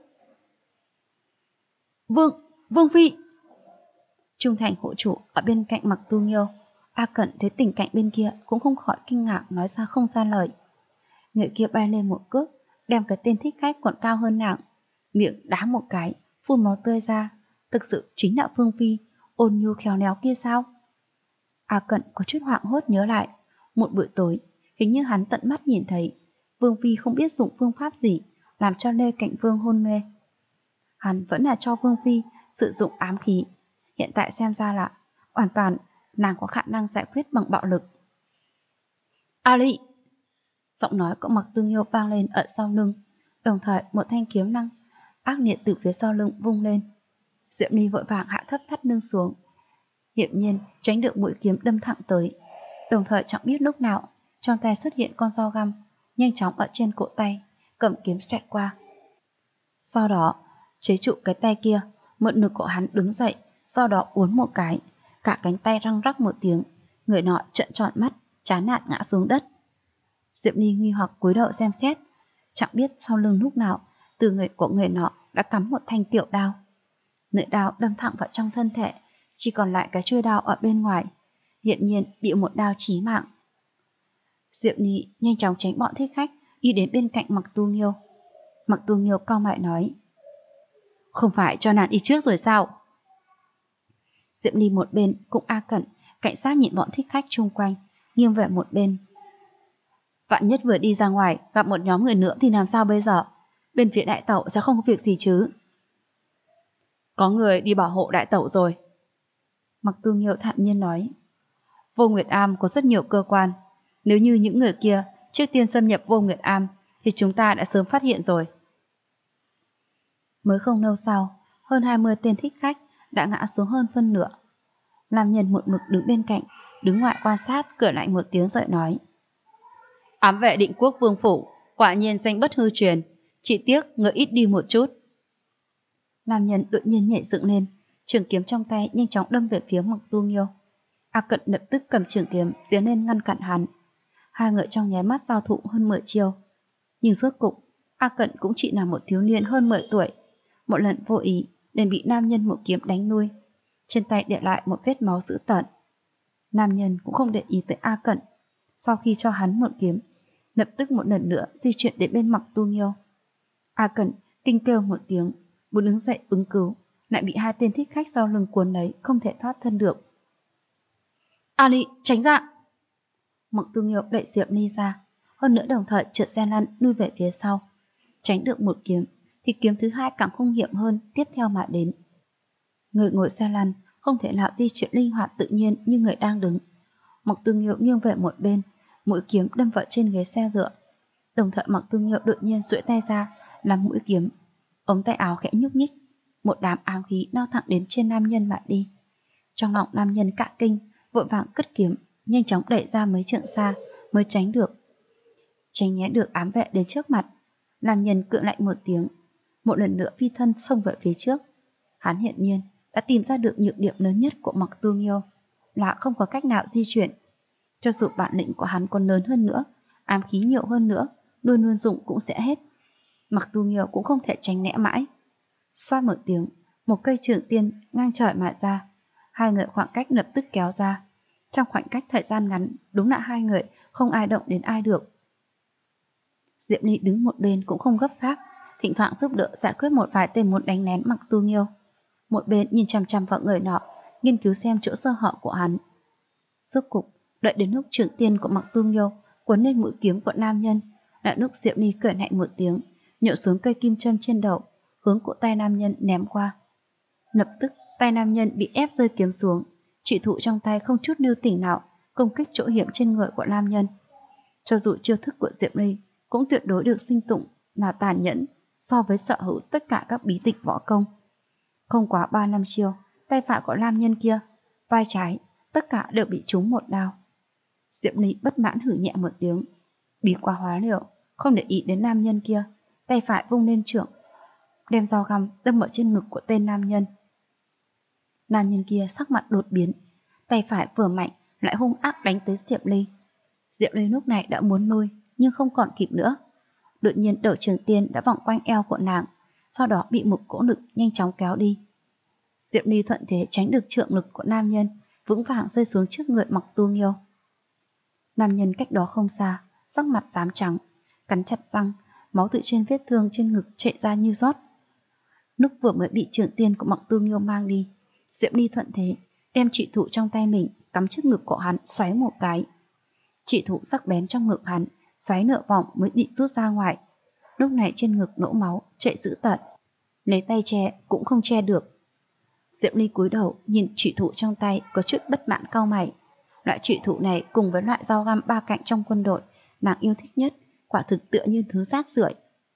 A: Vương Phi! Trung thành hộ chủ ở bên cạnh Mặc Tu Nghiêu, A Cẩn thấy tình cảnh bên kia cũng không khỏi kinh ngạc nói ra không ra lời. Người kia bay lên một cước, đem cái tên thích khách còn cao hơn nàng, miệng đá một cái, phun máu tươi ra. Thực sự chính là Vương Phi, ôn nhu khéo léo kia sao? A Cẩn có chút hoảng hốt nhớ lại, một buổi tối, hình như hắn tận mắt nhìn thấy Vương Phi không biết dùng phương pháp gì làm cho Lê Cảnh Vương hôn mê. Hắn vẫn là cho Vương Phi sử dụng ám khí. Hiện tại xem ra là hoàn toàn nàng có khả năng giải quyết bằng bạo lực. Ali! Giọng nói của Mặc Tu Nghiêu vang lên ở sau lưng, đồng thời một thanh kiếm năng ác liệt từ phía sau lưng vung lên. Diệp Ly vội vàng hạ thấp thắt lưng xuống, hiển nhiên tránh được mũi kiếm đâm thẳng tới. Đồng thời chẳng biết lúc nào trong tay xuất hiện con dao găm, nhanh chóng ở trên cổ tay cầm kiếm xẹt qua. Sau đó chế trụ cái tay kia, mượn lực của hắn đứng dậy, sau đó uốn một cái, cả cánh tay răng rắc một tiếng, người nọ trợn tròn mắt, chán nản ngã xuống đất. Diệp Ly nghi hoặc cúi đầu xem xét, chẳng biết sau lưng lúc nào từ người của người nọ đã cắm một thanh tiểu đao. Lưỡi đao đâm thẳng vào trong thân thể, chỉ còn lại cái chuôi đao ở bên ngoài, hiển nhiên bị một đao chí mạng. Diệp Ly nhanh chóng tránh bọn thích khách, đi đến bên cạnh Mặc Tu Nghiêu. Mặc Tu Nghiêu cau mày nói: "Không phải cho nàng đi trước rồi sao?" Diệp Ly một bên cũng A Cẩn cảnh sát nhìn bọn thích khách chung quanh, nghiêng về một bên. Vạn nhất vừa đi ra ngoài gặp một nhóm người nữa thì làm sao bây giờ? Bên phía đại tẩu sẽ không có việc gì chứ? Có người đi bảo hộ đại tẩu rồi. Mặc Tu Nghiêu thản nhiên nói. Vô Nguyệt Am có rất nhiều cơ quan. Nếu như những người kia trước tiên xâm nhập Vô Nguyệt Am thì chúng ta đã sớm phát hiện rồi. Mới không lâu sau, hơn 20 tên thích khách đã ngã xuống hơn phân nửa. Nam nhân một mực đứng bên cạnh, đứng ngoại quan sát, cười lạnh một tiếng rồi nói: Ám vệ Định Quốc Vương phủ, quả nhiên danh bất hư truyền, chỉ tiếc người ít đi một chút. Nam nhân đột nhiên nhảy dựng lên, trường kiếm trong tay nhanh chóng đâm về phía Mặc Tu Nghiêu. A Cận lập tức cầm trường kiếm tiến lên ngăn cản hắn. Hai người trong nháy mắt giao thủ hơn 10 chiêu. Nhưng rốt cục, A Cận cũng chỉ là một thiếu niên hơn 10 tuổi. Một lần vô ý nên bị nam nhân một kiếm đánh nuôi. Trên tay để lại một vết máu dữ tợn. Nam nhân cũng không để ý tới A Cận. Sau khi cho hắn một kiếm, lập tức một lần nữa di chuyển đến bên Mặc Tu Nghiêu. A Cận kinh kêu một tiếng, muốn đứng dậy ứng cứu, lại bị hai tên thích khách sau lưng cuốn lấy, không thể thoát thân được. A Ly, tránh ra! Mặc Tu Nghiêu đẩy Diệp Ly ra, hơn nữa đồng thời trượt xe lăn lui về phía sau. Tránh được một kiếm, thì kiếm thứ hai càng hung hiểm hơn tiếp theo mà đến. Người ngồi xe lăn không thể nào di chuyển linh hoạt tự nhiên như người đang đứng. Mặc Tu Nghiêu nghiêng về một bên, mũi kiếm đâm vào trên ghế xe ngựa. Đồng thời Mặc Tu Nghiêu đột nhiên duỗi tay ra làm mũi kiếm, ống tay áo khẽ nhúc nhích, một đám ám khí lao thẳng đến trên nam nhân mà đi. Trong lòng nam nhân cả kinh, vội vàng cất kiếm, nhanh chóng đẩy ra mấy trượng xa mới tránh được. Tránh né được ám vệ đến trước mặt, nam nhân cựa lạnh một tiếng, một lần nữa phi thân xông về phía trước. Hắn hiển nhiên đã tìm ra được nhược điểm lớn nhất của Mặc Tu Nghiêu, là không có cách nào di chuyển. Cho dù bản lĩnh của hắn còn lớn hơn nữa, ám khí nhiều hơn nữa, luôn luôn dụng cũng sẽ hết. Mặc Tu Nghiêu cũng không thể tránh né mãi. Xoát một tiếng, một cây trường tiên ngang trời mà ra. Hai người khoảng cách lập tức kéo ra. Trong khoảnh cách thời gian ngắn, đúng là hai người không ai động đến ai được. Diệp Ly đứng một bên cũng không gấp gáp, thỉnh thoảng giúp đỡ giải quyết một vài tên muốn đánh lén Mặc Tu Nghiêu. Một bên nhìn chằm chằm vào người nọ, nghiên cứu xem chỗ sơ hở của hắn. Rốt cục, đợi đến lúc trường tiên của Mặc Tu Nghiêu cuốn lên mũi kiếm của nam nhân, lại lúc Diệp Ly cười lạnh một tiếng, nhổ xuống cây kim châm trên đầu, hướng cổ tay nam nhân ném qua. Lập tức tay nam nhân bị ép rơi kiếm xuống, trụy thủ trong tay không chút lưu tình nào công kích chỗ hiểm trên người của nam nhân. Cho dù chiêu thức của Diệp Ly cũng tuyệt đối được xưng tụng là tàn nhẫn so với sở hữu tất cả các bí tịch võ công. Không quá 3 năm chiêu, tay phải của nam nhân kia, vai trái, tất cả đều bị trúng một đao. Diệp Ly bất mãn hử nhẹ một tiếng, bí quá hóa liệu, không để ý đến nam nhân kia, tay phải vung lên trượng, đem dao găm đâm ở trên ngực của tên nam nhân. Nam nhân kia sắc mặt đột biến, tay phải vừa mạnh lại hung ác đánh tới Diệp Ly. Diệp Ly lúc này đã muốn nuôi nhưng không còn kịp nữa. Đột nhiên đầu trường tiên đã vòng quanh eo của nàng, sau đó bị một cỗ lực nhanh chóng kéo đi. Diệp Ly thuận thế tránh được trượng lực của nam nhân, vững vàng rơi xuống trước người Mặc Tu Nghiêu. Nam nhân cách đó không xa, sắc mặt xám trắng, cắn chặt răng, máu từ trên vết thương trên ngực chảy ra như rót. Lúc vừa mới bị trưởng tiên của Mặc Tu Nghiêu mang đi, Diệp Ly thuận thế đem trụy thủ trong tay mình cắm trước ngực của hắn xoáy một cái. Trụy thủ sắc bén trong ngực hắn xoáy nửa vòng mới định rút ra ngoài. Lúc này trên ngực nỗ máu chảy dữ tợn, lấy tay che cũng không che được. Diệp Ly cúi đầu nhìn trụy thủ trong tay có chút bất mãn cau mày. Loại trụy thủ này cùng với loại dao găm ba cạnh trong quân đội nàng yêu thích nhất, quả thực tựa như thứ rác rưởi.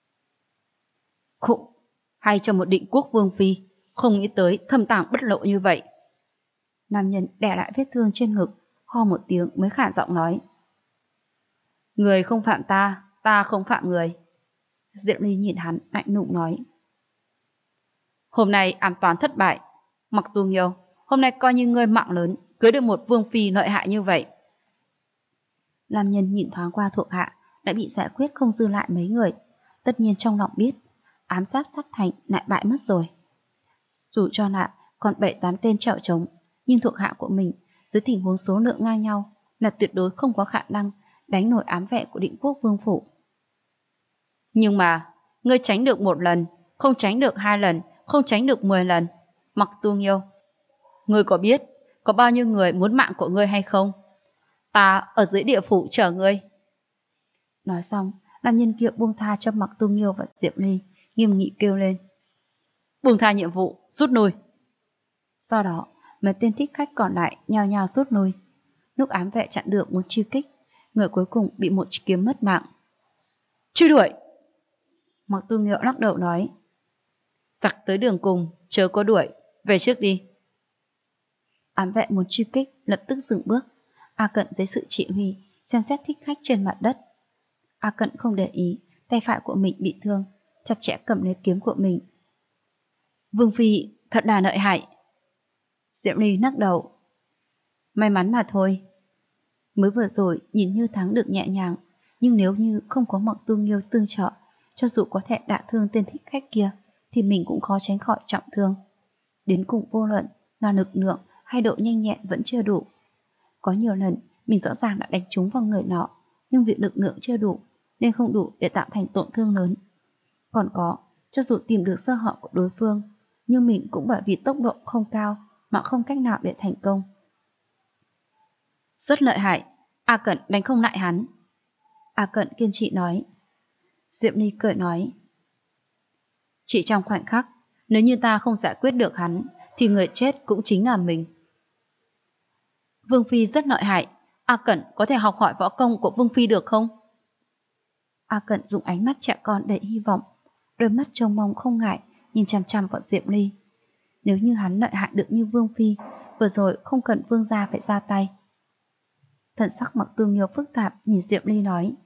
A: Khụ, hay cho một định quốc vương phi, không nghĩ tới thâm tàng bất lộ như vậy. Nam nhân đè lại vết thương trên ngực, ho một tiếng mới khản giọng nói. Người không phạm ta, ta không phạm người. Diệp Ly nhìn hắn lạnh lùng nói. Hôm nay ám toán thất bại, Mặc Tu Nghiêu, hôm nay coi như ngươi mạng lớn, cưới được một vương phi lợi hại như vậy. Nam nhân nhìn thoáng qua thuộc hạ, đã bị giải quyết không dư lại mấy người. Tất nhiên trong lòng biết, ám sát sát thành lại bại mất rồi. Dù cho là còn 7-8 tên trạo trống, nhưng thuộc hạ của mình dưới tình huống số lượng ngang nhau là tuyệt đối không có khả năng đánh nổi ám vệ của Định Quốc Vương Phủ. Nhưng mà, ngươi tránh được 1 lần, không tránh được 2 lần, không tránh được 10 lần. Mặc Tu Nghiêu, ngươi có biết có bao nhiêu người muốn mạng của ngươi hay không? Ta ở dưới địa phủ chờ ngươi. Nói xong, nam nhân kia buông tha cho Mặc Tu Nghiêu và Diệp Ly, nghiêm nghị kêu lên. Buông tha nhiệm vụ, rút lui. Sau đó, mấy tên thích khách còn lại nhao nhao rút lui. Lúc ám vệ chặn được muốn truy kích, người cuối cùng bị một kiếm mất mạng. Truy đuổi! Mặc Tu Nghiêu lắc đầu nói. Giặc tới đường cùng, chớ có đuổi, về trước đi. Ám vệ muốn truy kích, lập tức dừng bước. A Cận dưới sự chỉ huy, xem xét thích khách trên mặt đất. A Cận không để ý, tay phải của mình bị thương, chặt chẽ cầm lấy kiếm của mình. Vương phi thật là lợi hại. Diệp Ly lắc đầu. May mắn mà thôi. Mới vừa rồi nhìn như thắng được nhẹ nhàng, nhưng nếu như không có Mạc Tu Nghiêu tương trợ, cho dù có thể đả thương tên thích khách kia, thì mình cũng khó tránh khỏi trọng thương. Đến cùng vô luận là lực lượng hay độ nhanh nhẹn vẫn chưa đủ. Có nhiều lần mình rõ ràng đã đánh trúng vào người nọ, nhưng vì lực lượng chưa đủ nên không đủ để tạo thành tổn thương lớn. Còn có, cho dù tìm được sơ hở của đối phương, nhưng mình cũng bởi vì tốc độ không cao mà không cách nào để thành công. Rất lợi hại, A Cẩn đánh không lại hắn. A Cẩn kiên trì nói. Diệp Ly cười nói. Chỉ trong khoảnh khắc, nếu như ta không giải quyết được hắn, thì người chết cũng chính là mình. Vương Phi rất lợi hại, A Cẩn có thể học hỏi võ công của Vương Phi được không? A Cẩn dùng ánh mắt trẻ con đầy hy vọng, đôi mắt trông mong không ngại, nhìn chằm chằm vào Diệp Ly. Nếu như hắn lợi hại được như Vương Phi, vừa rồi không cần Vương gia phải ra tay. Thần sắc Mạc Tu Nghiêu phức tạp nhìn Diệp Ly nói.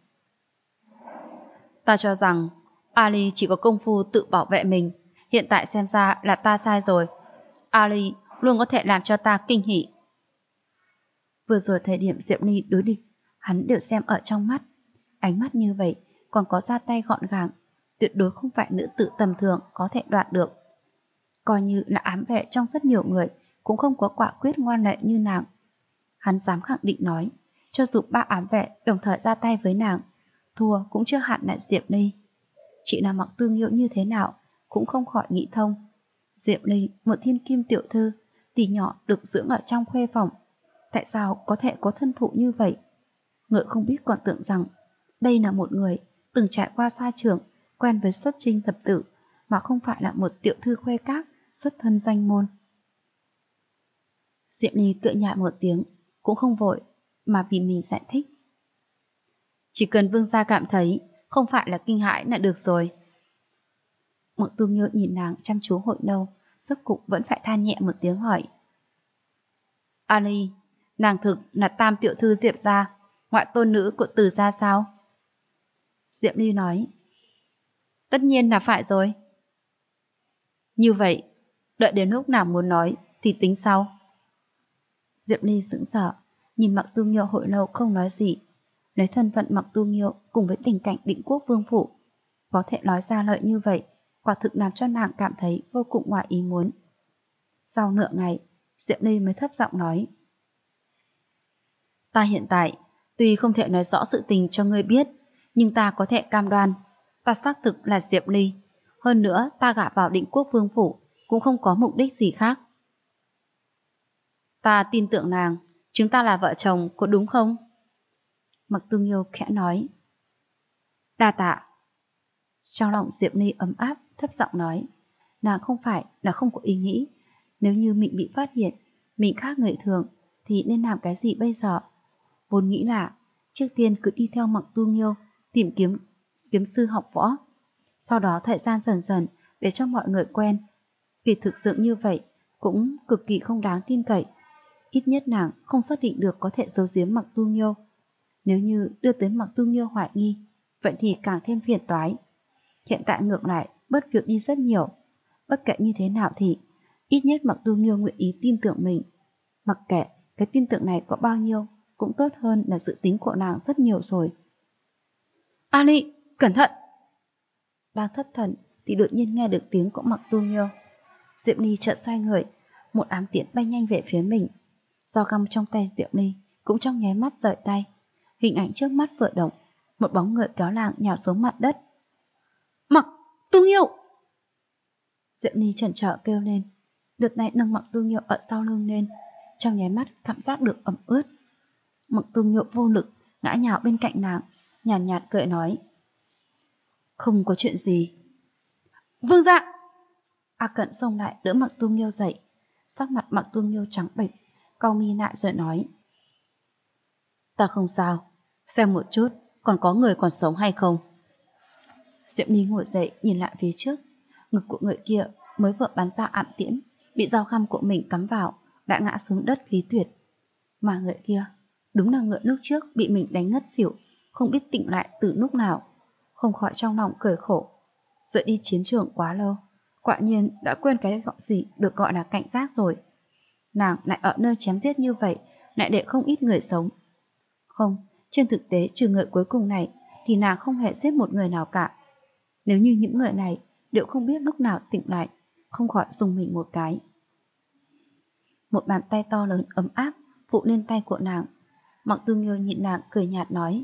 A: Ta cho rằng Ali chỉ có công phu tự bảo vệ mình, hiện tại xem ra là ta sai rồi. Ali luôn có thể làm cho ta kinh hỉ. Vừa rồi thời điểm Diệp Ly đối địch, hắn đều xem ở trong mắt. Ánh mắt như vậy, còn có ra tay gọn gàng, tuyệt đối không phải nữ tử tầm thường có thể đoạt được. Coi như là ám vệ trong rất nhiều người, cũng không có quả quyết ngoan lệ như nàng. Hắn dám khẳng định nói, cho dù 3 ám vệ đồng thời ra tay với nàng, thua cũng chưa hẳn là Diệp Ly. Chỉ là Mạc Tu Nghiêu như thế nào, cũng không khỏi nghĩ thông. Diệp Ly, một thiên kim tiểu thư, tỷ nhỏ được dưỡng ở trong khuê phòng. Tại sao có thể có thân thụ như vậy? Người không biết còn tưởng rằng đây là một người từng trải qua xa trường, quen với xuất trinh thập tử, mà không phải là một tiểu thư khuê các, xuất thân danh môn. Diệp Ly cười nhạt một tiếng, cũng không vội, mà vì mình giải thích. Chỉ cần Vương gia cảm thấy không phải là kinh hãi là được rồi. Mạc Tu Nghiêu nhìn nàng chăm chú hồi lâu, rốt cục vẫn phải than nhẹ một tiếng hỏi. Ali, nàng thực là tam tiểu thư Diệp gia, ngoại tôn nữ của Từ gia sao? Diệp Ly nói. Tất nhiên là phải rồi. Như vậy, đợi đến lúc nào muốn nói thì tính sau. Diệp Ly sững sờ, nhìn Mạc Tu Nghiêu hồi lâu không nói gì. Lấy thân phận Mạc Tu Nghiêu cùng với tình cảnh Định Quốc vương phủ, có thể nói ra lời như vậy, quả thực làm cho nàng cảm thấy vô cùng ngoài ý muốn. Sau nửa ngày, Diệp Ly mới thấp giọng nói. Ta hiện tại, tuy không thể nói rõ sự tình cho ngươi biết, nhưng ta có thể cam đoan, ta xác thực là Diệp Ly. Hơn nữa, ta gả vào Định Quốc vương phủ, cũng không có mục đích gì khác. Ta tin tưởng nàng, chúng ta là vợ chồng, có đúng không? Mạc Tu Nghiêu khẽ nói. Đa tạ. Trong lòng Diệp Ly ấm áp, thấp giọng nói. Nàng không phải là không có ý nghĩ, nếu như mình bị phát hiện, mình khác người thường, thì nên làm cái gì bây giờ? Vốn nghĩ là trước tiên cứ đi theo Mạc Tu Nghiêu, tìm kiếm sư học võ. Sau đó thời gian dần dần để cho mọi người quen. Vì thực sự như vậy cũng cực kỳ không đáng tin cậy. Ít nhất nàng không xác định được có thể giấu giếm Mạc Tu Nghiêu. Nếu như đưa tới Mạc Tu Nghiêu hoài nghi, vậy thì càng thêm phiền toái. Hiện tại ngược lại bớt việc đi rất nhiều. Bất kể như thế nào thì ít nhất Mạc Tu Nghiêu nguyện ý tin tưởng mình. Mặc kệ cái tin tưởng này có bao nhiêu, cũng tốt hơn là dự tính của nàng rất nhiều rồi. Ali, cẩn thận! Đang thất thần thì đột nhiên nghe được tiếng của Mạc Tu Nghiêu. Diệp Ly chợt xoay người, một ám tiễn bay nhanh về phía mình. Dao găm trong tay Diệp Ly cũng trong nháy mắt rời tay. Hình ảnh trước mắt vừa động, một bóng người kéo làng nhào xuống mặt đất. Mạc Tu Nghiêu! Diệp Ly chần chờ kêu lên. Đợt này nâng Mạc Tu Nghiêu ở sau lưng lên, trong nháy mắt cảm giác được ẩm ướt. Mạc Tu Nghiêu vô lực ngã nhào bên cạnh nàng, nhàn nhạt cười nói. Không có chuyện gì. Vương gia! A Cận xông lại đỡ Mạc Tu Nghiêu dậy. Sắc mặt Mạc Tu Nghiêu trắng bệch, cau mi lại rồi nói. Ta không sao, xem một chút còn có người còn sống hay không. Diệp Ly ngồi dậy nhìn lại phía trước. Ngực của người kia mới vừa bắn ra ám tiễn, bị dao găm của mình cắm vào, đã ngã xuống đất khí tuyệt. Mà người kia đúng là người lúc trước bị mình đánh ngất xỉu, không biết tỉnh lại từ lúc nào. Không khỏi trong lòng cười khổ. Rời đi chiến trường quá lâu, quả nhiên đã quên cái gọi gì được gọi là cảnh giác rồi. Nàng lại ở nơi chém giết như vậy, lại để không ít người sống. Không, trên thực tế trừ người cuối cùng này thì nàng không hề giết một người nào cả. Nếu như những người này đều không biết lúc nào tỉnh lại, không khỏi dùng mình một cái. Một bàn tay to lớn ấm áp phụ lên tay của nàng. Mặc Tu Nghiêu nhịn nàng cười nhạt nói: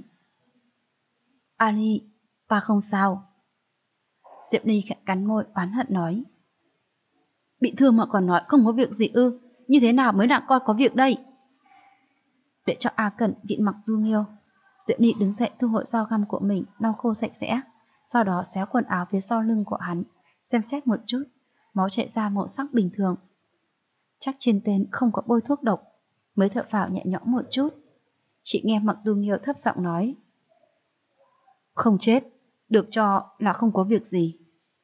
A: Ali, ta không sao. Diệp Ly khẽ cắn môi oán hận nói: bị thương mà còn nói không có việc gì ư? Như thế nào mới đang coi có việc đây? Để cho A Cẩn viện Mặc Tu Nghiêu, Diệp Ly đứng dậy thu hồi dao găm của mình, lau khô sạch sẽ, sau đó xé quần áo phía sau lưng của hắn, xem xét một chút, máu chảy ra màu sắc bình thường. Chắc trên tên không có bôi thuốc độc, mới thở phào nhẹ nhõm một chút. Chị nghe Mặc Tu Nghiêu thấp giọng nói: không chết, được cho là không có việc gì.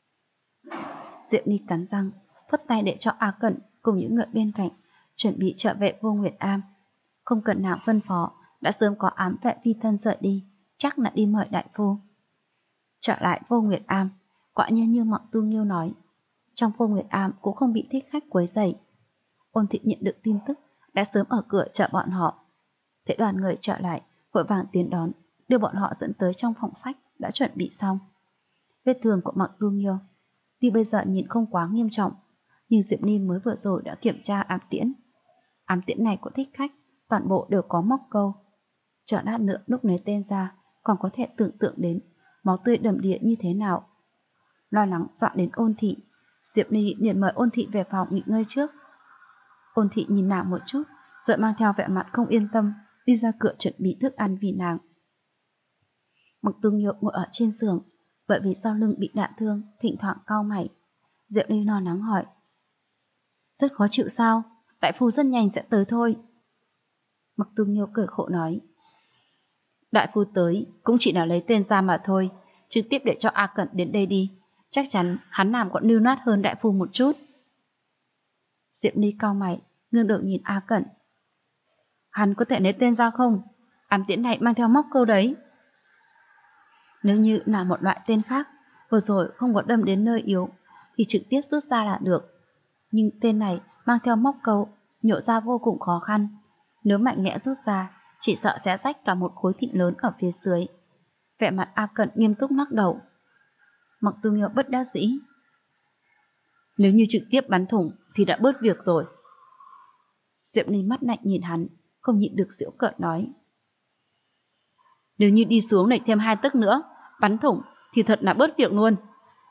A: Diệp Ly cắn răng, phất tay để cho A Cẩn cùng những người bên cạnh chuẩn bị trợ vệ Vô Nguyệt Am. Không cần nàng phân phó, đã sớm có ám vệ phi thân rời đi, chắc là đi mời đại phu. Trở lại Vô Nguyệt Am, quả nhiên như Mặc Tu Nghiêu nói, trong Vô Nguyệt Am cũng không bị thích khách quấy rầy. Ôn Thị nhận được tin tức, đã sớm ở cửa chờ bọn họ. Thấy đoàn người trở lại, vội vàng tiến đón, đưa bọn họ dẫn tới trong phòng sách đã chuẩn bị xong. Vết thương của Mặc Tu Nghiêu tuy bây giờ nhìn không quá nghiêm trọng, nhưng Diệp Ly mới vừa rồi đã kiểm tra ám tiễn. Ám tiễn này của thích khách toàn bộ đều có móc câu. Chờ lát nữa lúc lấy tên ra, còn có thể tưởng tượng đến máu tươi đầm đìa như thế nào. Lo lắng dọa đến Ôn Thị, Diệp Ly liền mời Ôn Thị về phòng nghỉ ngơi trước. Ôn Thị nhìn nàng một chút, rồi mang theo vẻ mặt không yên tâm, đi ra cửa chuẩn bị thức ăn vì nàng. Mặc Tu Nghiêu ngồi ở trên giường, bởi vì sau lưng bị đạn thương, thỉnh thoảng cau mày. Diệp Ly lo lắng hỏi: rất khó chịu sao? Đại phu rất nhanh sẽ tới thôi. Mặc Tu Nghiêu cười khổ nói: đại phu tới cũng chỉ là lấy tên ra mà thôi, trực tiếp để cho A Cẩn đến đây đi, chắc chắn hắn làm còn lưu nát hơn đại phu một chút. Diệp Ly cau mày, ngưng đầu nhìn A Cẩn. Hắn có thể lấy tên ra không? Ám tiễn này mang theo móc câu đấy. Nếu như là một loại tên khác, vừa rồi không có đâm đến nơi yếu, thì trực tiếp rút ra là được. Nhưng tên này mang theo móc câu, nhổ ra vô cùng khó khăn. Nếu mạnh mẽ rút ra, chỉ sợ sẽ rách cả một khối thịt lớn ở phía dưới. Vẻ mặt A Cẩn nghiêm túc lắc đầu. Mặc Tu Nghiêu bất đắc dĩ: nếu như trực tiếp bắn thủng thì đã bớt việc rồi. Diệp Ly mắt lạnh nhìn hắn, không nhịn được giễu cợt nói: nếu như đi xuống lệch thêm 2 tấc nữa, bắn thủng thì thật là bớt việc luôn.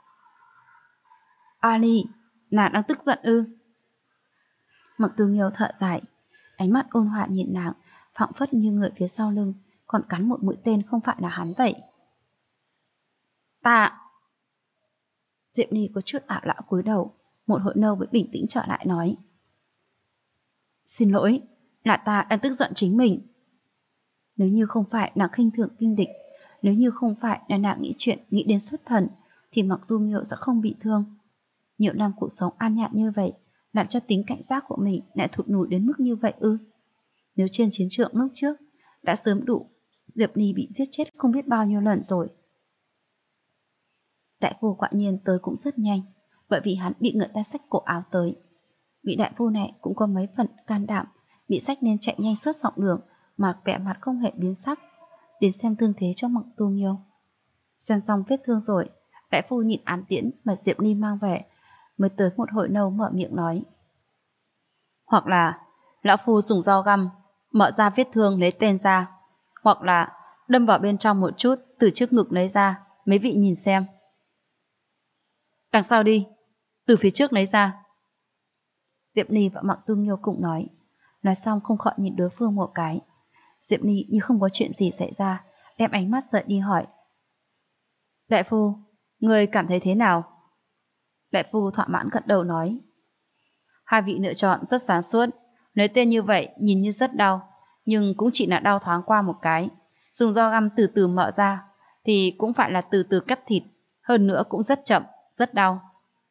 A: Ali, nàng đang tức giận ư? Mặc Tu Nghiêu thở dài, ánh mắt ôn hòa nhìn nàng, phảng phất như người phía sau lưng còn cắn một mũi tên không phải là hắn vậy. Ta... Diệp Ly có chút ảo não cúi đầu, một hồi lâu mới bình tĩnh trở lại nói: xin lỗi, là ta đang tức giận chính mình. Nếu như không phải nàng khinh thường kinh địch, nếu như không phải là nàng nghĩ chuyện nghĩ đến xuất thần, thì Mặc Tu Nghiêu sẽ không bị thương. Nhiều năm cuộc sống an nhàn như vậy, làm cho tính cảnh giác của mình lại thụt lùi đến mức như vậy ư? Nếu trên chiến trường lúc trước đã sớm đủ Diệp Ly bị giết chết không biết bao nhiêu lần rồi. Đại phu quả nhiên tới cũng rất nhanh, bởi vì hắn bị người ta xách cổ áo tới. Vị đại phu này cũng có mấy phần can đảm, bị xách nên chạy nhanh suốt dọc đường mà vẻ mặt không hề biến sắc, đến xem thương thế cho Mặc Tu Nghiêu. Xem xong vết thương rồi, đại phu nhìn ám tiễn mà Diệp Ly mang về, mới tới một hồi lâu mở miệng nói: hoặc là lão phu dùng dao găm mở ra vết thương lấy tên ra, hoặc là đâm vào bên trong một chút từ trước ngực lấy ra, mấy vị nhìn xem. Đằng sau đi, từ phía trước lấy ra. Diệp Ly và Mặc Tu Nghiêu cùng nói xong không khỏi nhìn đối phương một cái. Diệp Ly như không có chuyện gì xảy ra, đem ánh mắt rời đi hỏi: đại phu, người cảm thấy thế nào? Đại phu thỏa mãn gật đầu nói: hai vị lựa chọn rất sáng suốt, lấy tên như vậy nhìn như rất đau, nhưng cũng chỉ là đau thoáng qua một cái. Dùng dao găm từ từ mở ra thì cũng phải là từ từ cắt thịt, hơn nữa cũng rất chậm, rất đau.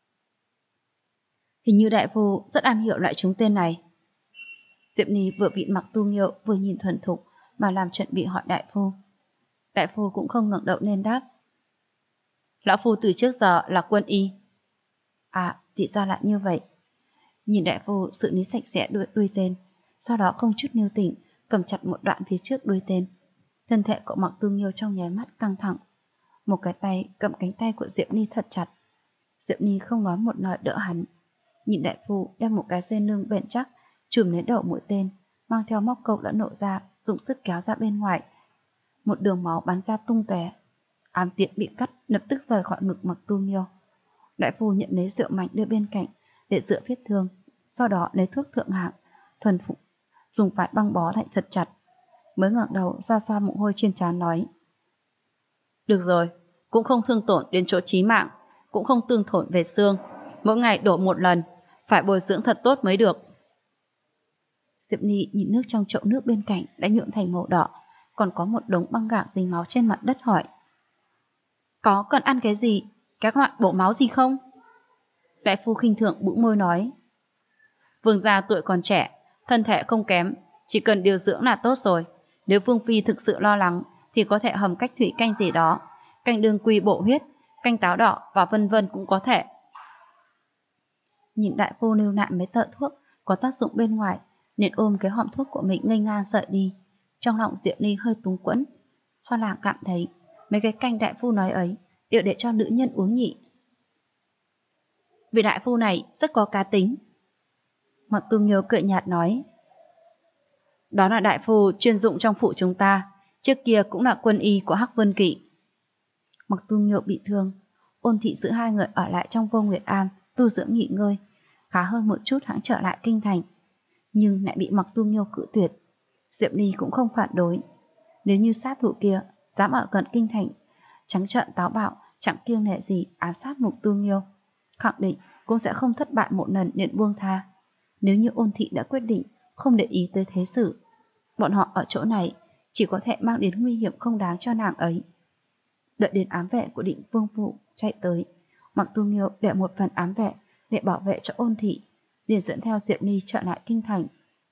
A: Hình như đại phu rất am hiểu loại trúng tên này. Diệp Ly vừa bị Mặc Tu Nghiêu vừa nhìn thuần thục mà làm chuẩn bị hỏi đại phu. Đại phu cũng không ngẩng đầu lên đáp: lão phu từ trước giờ là quân y. À, thì ra lại như vậy. Nhìn đại phu xử lý sạch sẽ đuôi tên, sau đó không chút nêu tỉnh, cầm chặt một đoạn phía trước đuôi tên. Thân thể của Mạc Tu Nghiêu trong nháy mắt căng thẳng, một cái tay cầm cánh tay của Diệp Ni thật chặt. Diệp Ni không nói một lời đỡ hắn. Nhịn đại phu đem một cái dây lưng bền chắc chùm lấy đầu mũi tên, mang theo móc câu đã nổ ra, dùng sức kéo ra bên ngoài. Một đường máu bắn ra tung tóe. Ám tiện bị cắt, lập tức rời khỏi ngực Mạc Tu Nghiêu. Đại phu nhận lấy rượu mạnh đưa bên cạnh để rửa vết thương, sau đó lấy thuốc thượng hạng, thuần phục, dùng vải băng bó lại thật chặt. Mới ngẩng đầu xoa xoa mồ hôi trên trán nói: được rồi, cũng không thương tổn đến chỗ chí mạng, cũng không tương tổn về xương. Mỗi ngày đổ một lần, phải bồi dưỡng thật tốt mới được. Diệp Ni nhìn nước trong chậu nước bên cạnh đã nhuộm thành màu đỏ, còn có một đống băng gạc dính máu trên mặt đất hỏi: có cần ăn cái gì, các loại bổ máu gì không? Đại phu khinh thường bĩu môi nói: vương gia tuổi còn trẻ, thân thể không kém, chỉ cần điều dưỡng là tốt rồi. Nếu vương phi thực sự lo lắng thì có thể hầm cách thủy canh gì đó, canh đương quy bổ huyết, canh táo đỏ và vân vân cũng có thể. Nhìn đại phu nêu nạn mấy tợ thuốc có tác dụng bên ngoài, nên ôm cái hòm thuốc của mình ngây ngang rời đi. Trong lòng Diệp Ni hơi túng quẫn, sao làng cảm thấy mấy cái canh đại phu nói ấy đều để cho nữ nhân uống nhỉ. Vị đại phu này rất có cá tính. Mạc Tu Nghiêu cười nhạt nói: đó là đại phu chuyên dụng trong phủ chúng ta, trước kia cũng là quân y của Hắc Vân Kỵ. Mạc Tu Nghiêu bị thương, Ôn Thị giữ hai người ở lại trong Vô Nguyệt Am tu dưỡng nghỉ ngơi, khá hơn một chút hãng trở lại kinh thành, nhưng lại bị Mạc Tu Nghiêu cự tuyệt. Diệp Ni cũng không phản đối, nếu như sát thủ kia dám ở gần kinh thành, trắng trợn táo bạo, chẳng kiêng nể gì ám sát Mạc Tu Nghiêu, khẳng định cũng sẽ không thất bại một lần liền buông tha. Nếu như Ôn Thị đã quyết định không để ý tới thế sự, bọn họ ở chỗ này chỉ có thể mang đến nguy hiểm không đáng cho nàng ấy. Đợi đến ám vệ của Định Vương Phủ chạy tới, Mạc Tu Nghiêu để một phần ám vệ để bảo vệ cho Ôn Thị, liền dẫn theo Diệp Ni trở lại kinh thành.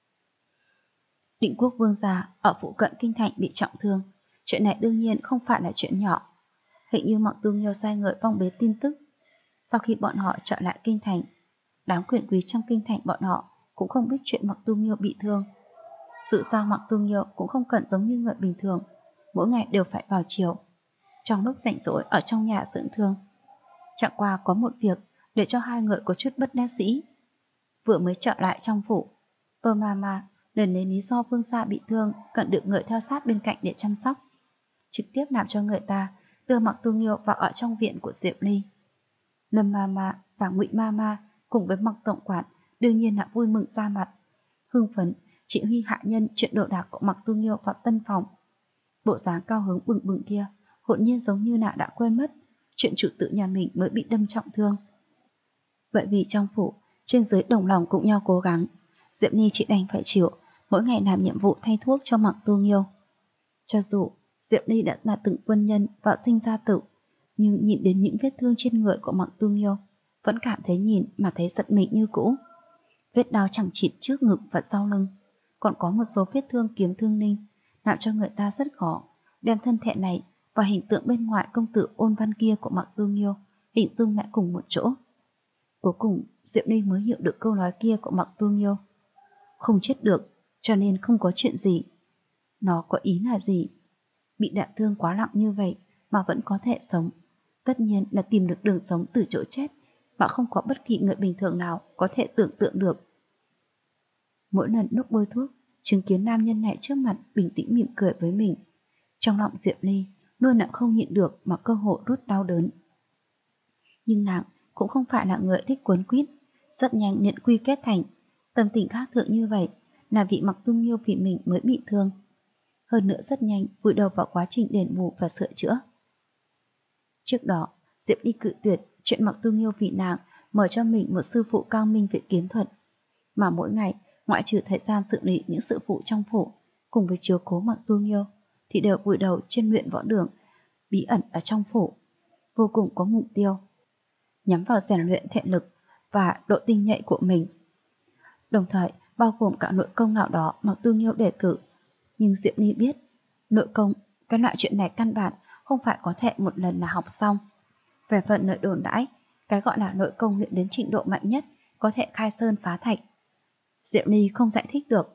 A: Định Quốc vương gia ở phụ cận kinh thành bị trọng thương, chuyện này đương nhiên không phải là chuyện nhỏ. Hình như Mạc Tu Nghiêu sai người phong bế tin tức. Sau khi bọn họ trở lại kinh thành, đám quyền quý trong kinh thành bọn họ cũng không biết chuyện Mạc Tu Nghiêu bị thương. Dù sao Mạc Tu Nghiêu cũng không cần giống như người bình thường, mỗi ngày đều phải vào chiều, trong lúc rảnh rỗi ở trong nhà dưỡng thương. Chẳng qua có một việc để cho hai người có chút bất đắc dĩ. Vừa mới trở lại trong phủ, Tô Mama lần lấy lý do vương gia bị thương cần được người theo sát bên cạnh để chăm sóc, trực tiếp làm cho người ta đưa Mạc Tu Nghiêu vào ở trong viện của Diệp Ly. Lâm Mama và Ngụy Mama cùng với Mạc tổng quản đương nhiên là vui mừng ra mặt, hưng phấn chỉ huy hạ nhân chuyện đồ đạc của Mạc Tu Nghiêu vào tân phòng. Bộ dáng cao hứng bừng bừng kia hồn nhiên giống như là đã quên mất chuyện chủ tử nhà mình mới bị đâm trọng thương. Vậy vì trong phủ trên dưới đồng lòng cùng nhau cố gắng, Diệp Ni chỉ đành phải chịu mỗi ngày làm nhiệm vụ thay thuốc cho Mạc Tu Nghiêu. Cho dù Diệp Ni đã là từng quân nhân vào sinh ra tử, nhưng nhìn đến những vết thương trên người của Mạc Tu Nghiêu vẫn cảm thấy nhìn mà thấy giật mình như cũ. Vết đao chẳng chịt trước ngực và sau lưng, còn có một số vết thương kiếm thương ninh, làm cho người ta rất khó đem thân thể này và hình tượng bên ngoài công tử ôn văn kia của Mạc Tu Nghiêu hình dung lại cùng một chỗ. Cuối cùng Diệp Ni mới hiểu được câu nói kia của Mạc Tu Nghiêu: không chết được cho nên không có chuyện gì. Nó có ý là gì? Bị đả thương quá nặng như vậy mà vẫn có thể sống, tất nhiên là tìm được đường sống từ chỗ chết mà không có bất kỳ người bình thường nào có thể tưởng tượng được. Mỗi lần lúc bôi thuốc, chứng kiến nam nhân này trước mặt bình tĩnh mỉm cười với mình, trong lòng Diệp Ly luôn nặng không nhịn được mà cơ hội rút đau đớn. Nhưng nàng cũng không phải là người thích quấn quýt, rất nhanh nhận quy kết thành tâm tình khác thường như vậy là vị Mạc Tu Nghiêu vì mình mới bị thương. Hơn nữa rất nhanh vùi đầu vào quá trình đền bù và sửa chữa. Trước đó, Diệp Ly cự tuyệt chuyện Mạc Tu Nghiêu vì nàng mở cho mình một sư phụ cao minh về kiếm thuật, mà mỗi ngày ngoại trừ thời gian xử lý những sự vụ trong phủ cùng với chiếu cố Mạc Tu Nghiêu thì đều vùi đầu trên luyện võ đường bí ẩn ở trong phủ, vô cùng có mục tiêu, nhắm vào rèn luyện thể lực và độ tinh nhạy của mình, đồng thời bao gồm cả nội công nào đó Mạc Tu Nghiêu đề cử. Nhưng Diệp Ly biết, nội công, cái loại chuyện này căn bản không phải có thể một lần là học xong. Về phần nội đồn đãi, cái gọi là nội công luyện đến trình độ mạnh nhất có thể khai sơn phá thạch, Diệp Ly không giải thích được.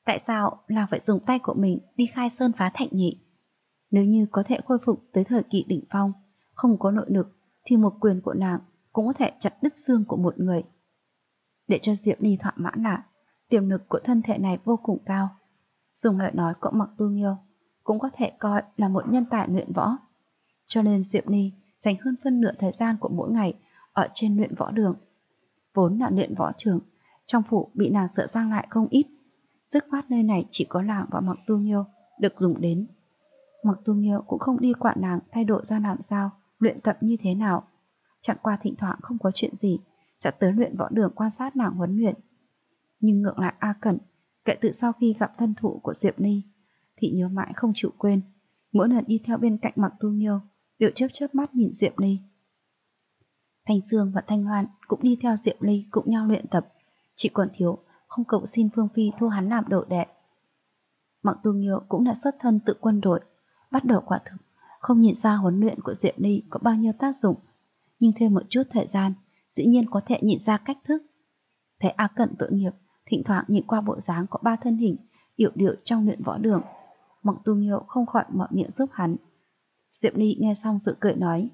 A: Tại sao nàng phải dùng tay của mình đi khai sơn phá thạch nhỉ? Nếu như có thể khôi phục tới thời kỳ đỉnh phong, không có nội lực, thì một quyền của nàng cũng có thể chặt đứt xương của một người. Để cho Diệp Ly thỏa mãn là tiềm lực của thân thể này vô cùng cao. Dùng lời nói của Mặc Tu Nghiêu cũng có thể coi là một nhân tài luyện võ. Cho nên Diệp Ly dành hơn phân nửa thời gian của mỗi ngày ở trên luyện võ đường. Vốn là luyện võ trường, trong phủ bị nàng sợ giang lại không ít. Dứt khoát nơi này chỉ có nàng và Mặc Tu Nghiêu được dùng đến. Mặc Tu Nghiêu cũng không đi quản nàng thay đổi ra làm sao, luyện tập như thế nào. Chẳng qua thỉnh thoảng không có chuyện gì sẽ tới luyện võ đường quan sát nàng huấn luyện. Nhưng ngược lại A Cẩn, kể từ sau khi gặp thân thủ của Diệp Ly thì nhớ mãi không chịu quên. Mỗi lần đi theo bên cạnh Mặc Tu Nghiêu đều chớp chớp mắt nhìn Diệp Ly. Thanh Dương và Thanh Loan cũng đi theo Diệp Ly cùng nhau luyện tập, chỉ còn thiếu không cầu xin Phương Phi thu hắn làm đồ đệ. Mặc Tu Nghiêu cũng đã xuất thân tự quân đội, bắt đầu quả thực không nhìn ra huấn luyện của Diệp Ly có bao nhiêu tác dụng, nhưng thêm một chút thời gian dĩ nhiên có thể nhìn ra cách thức. Thấy A Cẩn tội nghiệp, thỉnh thoảng nhìn qua bộ dáng có ba thân hình yểu điệu trong luyện võ đường, Mặc Tu Nghiêu không khỏi mở miệng giúp hắn. Diệp Ly nghe xong sự cười nói: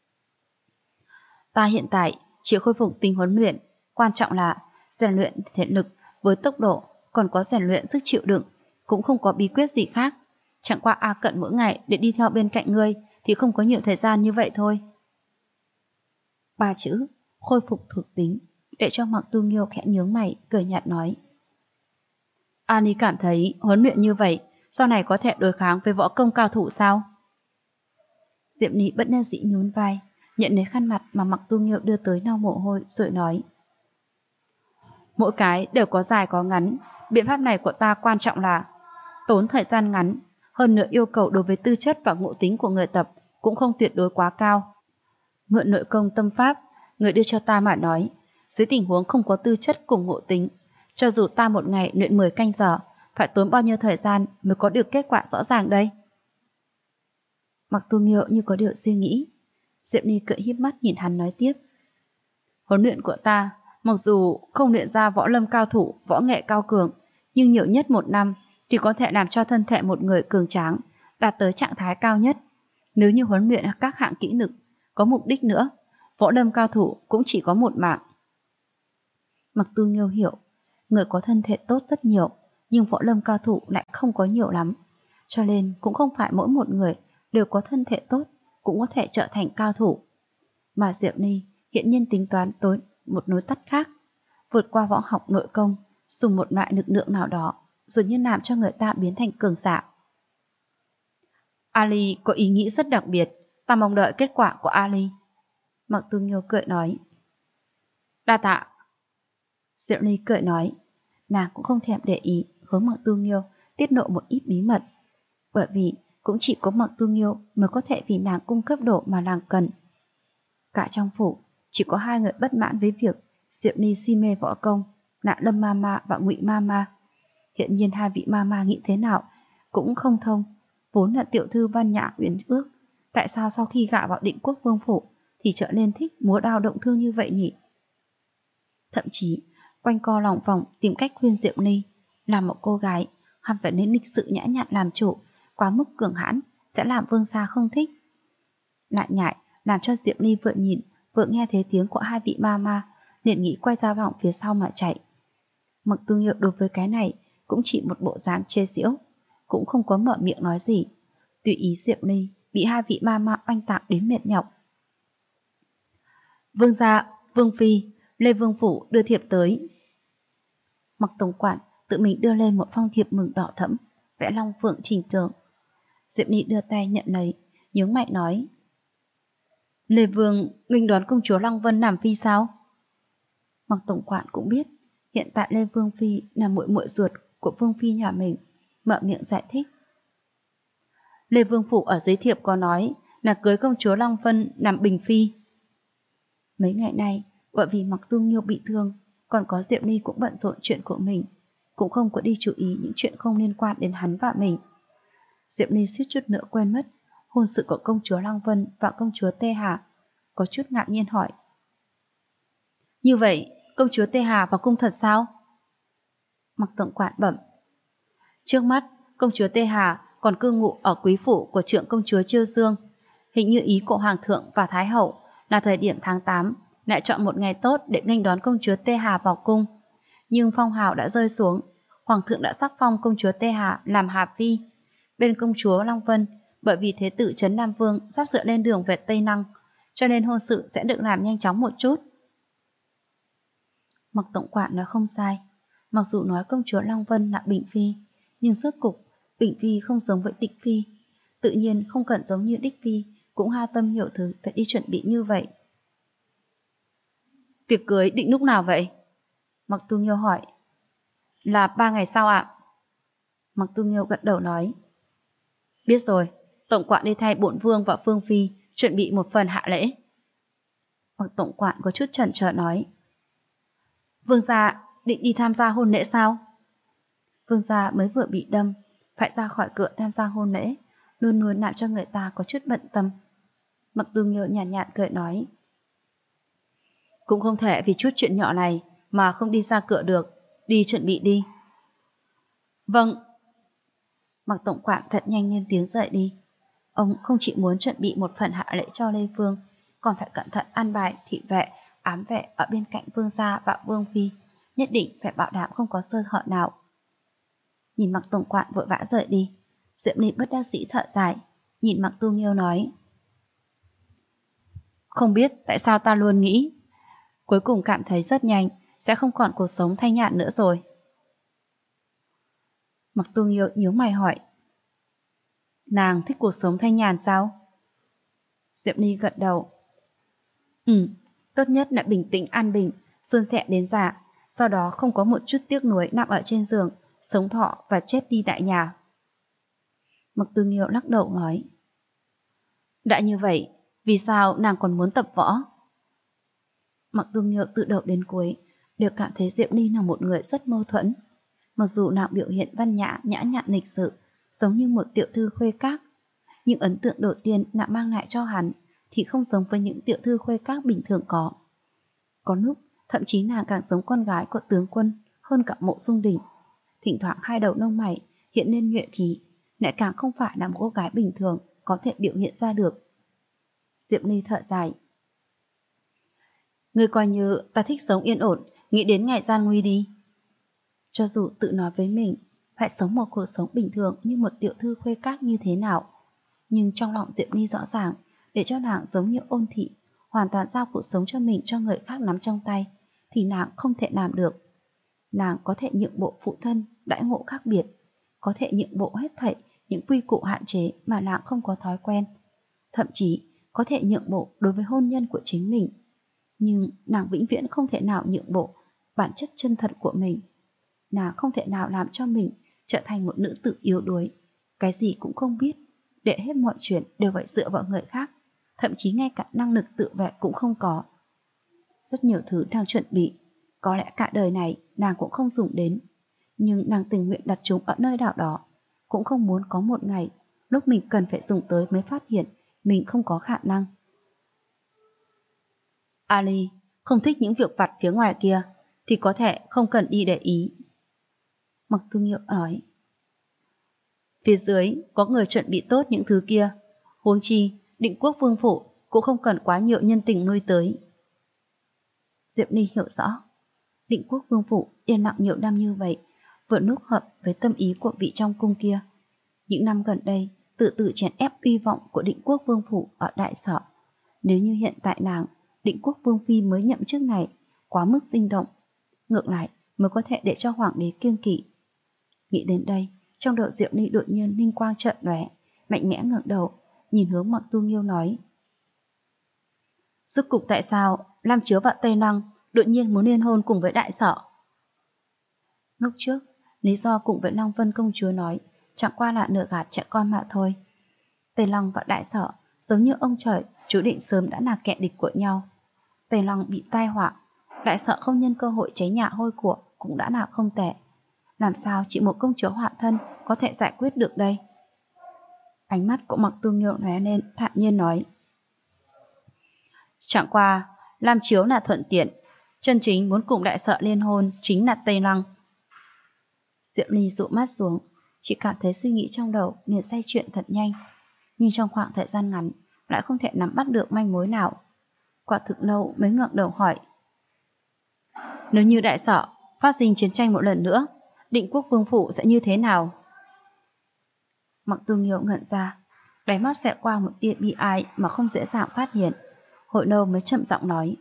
A: Ta hiện tại chỉ khôi phục tính huấn luyện, quan trọng là rèn luyện thể lực với tốc độ, còn có rèn luyện sức chịu đựng, cũng không có bí quyết gì khác. Chẳng qua A Cận mỗi ngày để đi theo bên cạnh ngươi thì không có nhiều thời gian như vậy thôi. Ba chữ khôi phục thuộc tính để cho Mặc Tu Nghiêu khẽ nhướng mày, cười nhạt nói: Ani cảm thấy huấn luyện như vậy sau này có thể đối kháng với võ công cao thủ sao? Diệp Ly bất đắc dĩ nhún vai, nhận lấy khăn mặt mà Mặc Tu Nghiêu đưa tới lau mồ hôi rồi nói: Mỗi cái đều có dài có ngắn, biện pháp này của ta quan trọng là tốn thời gian ngắn, hơn nữa yêu cầu đối với tư chất và ngộ tính của người tập cũng không tuyệt đối quá cao. Mượn nội công tâm pháp, người đưa cho ta mà nói, dưới tình huống không có tư chất cùng ngộ tính, cho dù ta một ngày luyện 10 canh giờ, phải tốn bao nhiêu thời gian mới có được kết quả rõ ràng đây? Mặc Tu Nghiêu như có điều suy nghĩ. Diệp Ly cười híp mắt nhìn hắn nói tiếp: Huấn luyện của ta, mặc dù không luyện ra võ lâm cao thủ, võ nghệ cao cường, nhưng nhiều nhất 1 năm thì có thể làm cho thân thể một người cường tráng, đạt tới trạng thái cao nhất. Nếu như huấn luyện các hạng kỹ lực, có mục đích nữa, võ lâm cao thủ cũng chỉ có một mạng. Mặc Tu Nghiêu hiểu, người có thân thể tốt rất nhiều, nhưng võ lâm cao thủ lại không có nhiều lắm, cho nên cũng không phải mỗi một người đều có thân thể tốt cũng có thể trở thành cao thủ. Mà Diệp Ly hiện nhiên tính toán tới một nối tắt khác, vượt qua võ học nội công, dùng một loại lực lượng nào đó, dường như làm cho người ta biến thành cường giả. Ali có ý nghĩ rất đặc biệt, ta mong đợi kết quả của Ali. Mặc Tu Nghiêu cười nói: Đa tạ. Diệp Ly cười nói, nàng cũng không thèm để ý hướng Mặc Tu Nghiêu tiết lộ một ít bí mật, bởi vì cũng chỉ có Mặc Tu Nghiêu mới có thể vì nàng cung cấp đồ mà nàng cần. Cả trong phủ chỉ có 2 người bất mãn với việc Diệp Ly si mê võ công, là Lâm Mama và Ngụy Mama. Hiện nhiên 2 vị Mama nghĩ thế nào cũng không thông. Vốn là tiểu thư văn nhã uyển ước, tại sao sau khi gả vào Định Quốc vương phủ thì trở nên thích múa đao động thương như vậy nhỉ? Thậm chí quanh co lòng vòng tìm cách khuyên Diệp Ly là một cô gái hẳn phải nên lịch sự nhã nhặn làm chủ, quá mức cường hãn sẽ làm vương gia không thích. Lại nhại làm cho Diệp Ly vừa nhìn vừa nghe thấy tiếng của 2 vị Mama, liền nghĩ quay ra vòng phía sau mà chạy. Mặc Tu Nghiêu đối với cái này cũng chỉ một bộ dáng chê giễu, cũng không có mở miệng nói gì, tùy ý Diệp Ly bị 2 vị Mama oanh tạc đến mệt nhọc. Vương gia, Vương phi, Lê Vương phủ đưa thiệp tới. Mặc tổng quản tự mình đưa lên một phong thiệp mừng đỏ thẫm, vẽ long phượng trình tường. Diệp Ly đưa tay nhận lấy, nhướng mày nói: Lê Vương, nghênh đón công chúa Long Vân làm phi sao? Mặc tổng quản cũng biết hiện tại Lê Vương phi là muội muội ruột của Vương phi nhà mình, mở miệng giải thích: Lê Vương phủ ở dưới thiệp có nói là cưới công chúa Long Vân làm bình phi. Mấy ngày nay bởi vì Mặc Tu Nghiêu bị thương, còn có Diệp Ly cũng bận rộn chuyện của mình, cũng không có đi chú ý những chuyện không liên quan đến hắn và mình. Diệp Ly suýt chút nữa quên mất hôn sự của công chúa Long Vân và công chúa Tê Hà, có chút ngạc nhiên hỏi: Như vậy công chúa Tê Hà vào cung thật sao? Mặc tổng quản bẩm: Trước mắt, công chúa Tê Hà còn cư ngụ ở quý phủ của trượng công chúa Chiêu Dương. Hình như ý của Hoàng thượng và Thái hậu là thời điểm tháng 8 lại chọn một ngày tốt để nghênh đón công chúa Tê Hà vào cung. Nhưng phong hào đã rơi xuống, Hoàng thượng đã sắc phong công chúa Tê Hà làm Hà Phi. Bên công chúa Long Vân, bởi vì thế tử Trấn Nam Vương sắp sửa lên đường về Tây Năng, cho nên hôn sự sẽ được làm nhanh chóng một chút. Mộc Tổng Quản nói không sai. Mặc dù nói công chúa Long Vân là Bình Phi, nhưng suốt cục Bình Phi không giống với Đích Phi. Tự nhiên không cần giống như Đích Phi cũng hao tâm nhiều thứ phải đi chuẩn bị như vậy. Tiệc cưới định lúc nào vậy? Mặc Tu Nghiêu hỏi. Là 3 ngày sau ạ. Mặc Tu Nghiêu gật đầu nói. Biết rồi, Tổng Quản đi thay bổn vương và Phương Phi chuẩn bị một phần hạ lễ. Mặc Tổng Quản có chút chần chờ nói. Vương gia định đi tham gia hôn lễ sao? Vương gia mới vừa bị đâm, phải ra khỏi cửa tham gia hôn lễ, luôn luôn làm cho người ta có chút bận tâm. Mặc Tu Nghiêu nhàn nhạt cười nói. Cũng không thể vì chút chuyện nhỏ này mà không đi ra cửa được, đi chuẩn bị đi. Vâng. Mặc Tổng Quản thật nhanh lên tiếng rời đi. Ông không chỉ muốn chuẩn bị một phần hạ lễ cho Lê Vương, còn phải cẩn thận an bài thị vệ, ám vệ ở bên cạnh Vương gia và Vương Phi, nhất định phải bảo đảm không có sơ hở nào. Nhìn Mặc Tổng Quản vội vã rời đi, Diệm Ly bất đắc dĩ thở dài, nhìn Mặc Tu Nghiêu nói. Không biết tại sao ta luôn nghĩ, cuối cùng cảm thấy rất nhanh sẽ không còn cuộc sống thanh nhàn nữa rồi. Mặc Tu Nghiêu nhíu mày hỏi. Nàng thích cuộc sống thanh nhàn sao? Diệm Ly gật đầu. Tốt nhất là bình tĩnh an bình, suôn sẻ đến già, sau đó không có một chút tiếc nuối nằm ở trên giường, sống thọ và chết đi tại nhà. Mặc Tu Nghiêu lắc đầu nói. Đã như vậy, vì sao nàng còn muốn tập võ? Mặc Tu Nghiêu từ đầu đến cuối đều cảm thấy Diệm Ly là một người rất mâu thuẫn. Mặc dù nàng biểu hiện văn nhã, nhã nhặn lịch sự, giống như một tiểu thư khuê các, nhưng ấn tượng đầu tiên nàng mang lại cho hắn thì không giống với những tiểu thư khuê các bình thường có. Có lúc, thậm chí nàng càng giống con gái của tướng quân hơn cả Mộ Dung Đình. Thỉnh thoảng hai đầu lông mày hiện lên nhuệ khí, lại càng không phải là một cô gái bình thường có thể biểu hiện ra được. Diệm Ly thở dài. Ngươi coi như ta thích sống yên ổn, nghĩ đến ngày gian nguy đi. Cho dù tự nói với mình phải sống một cuộc sống bình thường như một tiểu thư khuê các như thế nào, nhưng trong lòng Diệm Ly rõ ràng, để cho nàng giống như Ôn Thị, hoàn toàn giao cuộc sống cho mình cho người khác nắm trong tay, thì nàng không thể làm được. Nàng có thể nhượng bộ phụ thân, đãi ngộ khác biệt, có thể nhượng bộ hết thảy những quy củ hạn chế mà nàng không có thói quen, thậm chí có thể nhượng bộ đối với hôn nhân của chính mình. Nhưng nàng vĩnh viễn không thể nào nhượng bộ bản chất chân thật của mình. Nàng không thể nào làm cho mình trở thành một nữ tử yếu đuối, cái gì cũng không biết, để hết mọi chuyện đều phải dựa vào người khác, thậm chí ngay cả năng lực tự vệ cũng không có. Rất nhiều thứ đang chuẩn bị, có lẽ cả đời này nàng cũng không dùng đến, nhưng nàng tình nguyện đặt chúng ở nơi nào đó, cũng không muốn có một ngày lúc mình cần phải dùng tới mới phát hiện mình không có khả năng. Ali không thích những việc vặt phía ngoài kia thì có thể không cần đi để ý. Mặc Tu Nghiêu nói. Phía dưới có người chuẩn bị tốt những thứ kia, huống chi Định Quốc Vương phủ cũng không cần quá nhiều nhân tình nuôi tới. Diệm Ly hiểu rõ, Định Quốc Vương phủ yên lặng nhiều năm như vậy vừa lúc hợp với tâm ý của vị trong cung kia. Những năm gần đây tự tự chèn ép uy vọng của Định Quốc Vương phủ ở Đại Sở. Nếu như hiện tại nàng Định Quốc Vương phi mới nhậm chức này quá mức sinh động, ngược lại mới có thể để cho hoàng đế kiêng kỵ. Nghĩ đến đây, trong đầu Diệm Ly đột nhiên linh quang chợt lóe, mạnh mẽ ngẩng đầu, nhìn hướng Mặc Tu Nghiêu nói. Rốt cục tại sao Lam Chiếu và Tây Lăng đột nhiên muốn liên hôn cùng với Đại Sở? Lúc trước, lý do cùng với Long Vân công chúa nói chẳng qua là nửa gạt trẻ con mà thôi. Tây Lăng và Đại Sở giống như ông trời chú định sớm đã là kẻ địch của nhau. Tây Lăng bị tai họa, Đại Sở không nhân cơ hội cháy nhà hôi của cũng đã là không tệ. Làm sao chỉ một công chúa họa thân có thể giải quyết được đây? Ánh mắt của Mặc Tu Nghiêu lóe lên, thản nhiên nói. Chẳng qua, Lam Chiếu là thuận tiện, chân chính muốn cùng Đại Sở liên hôn chính là Tây Lăng. Diệm Ly dụ mắt xuống, Chị cảm thấy suy nghĩ trong đầu liền xoay chuyển thật nhanh, nhưng trong khoảng thời gian ngắn lại không thể nắm bắt được manh mối nào. Quả thực lâu mới ngẩng đầu hỏi: nếu như Đại Sở phát sinh chiến tranh một lần nữa, Định Quốc Vương phủ sẽ như thế nào? Mặc Tu Nghiêu ngẩn ra, đáy mắt xẹt qua một tia bi ai mà không dễ dàng phát hiện. Hồi lâu mới chậm giọng nói: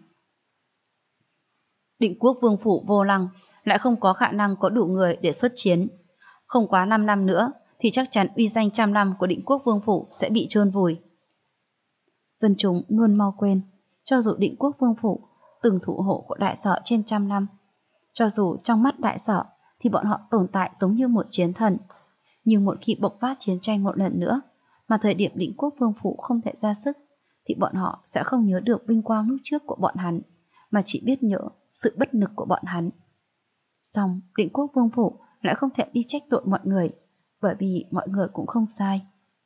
A: Định Quốc Vương phủ vô lăng, lại không có khả năng có đủ người để xuất chiến. Không quá 5 năm nữa thì chắc chắn uy danh trăm năm của Định Quốc Vương phủ sẽ bị chôn vùi. Dân chúng luôn mau quên, cho dù Định Quốc Vương phủ từng thủ hộ của Đại Sở trên trăm năm, cho dù trong mắt Đại Sở thì bọn họ tồn tại giống như một chiến thần, nhưng một khi bộc phát chiến tranh một lần nữa, mà thời điểm Định Quốc Vương phủ không thể ra sức, thì bọn họ sẽ không nhớ được vinh quang lúc trước của bọn hắn, mà chỉ biết nhớ sự bất lực của bọn hắn. Song Định Quốc Vương phủ lại không thể đi trách tội mọi người, bởi vì mọi người cũng không sai.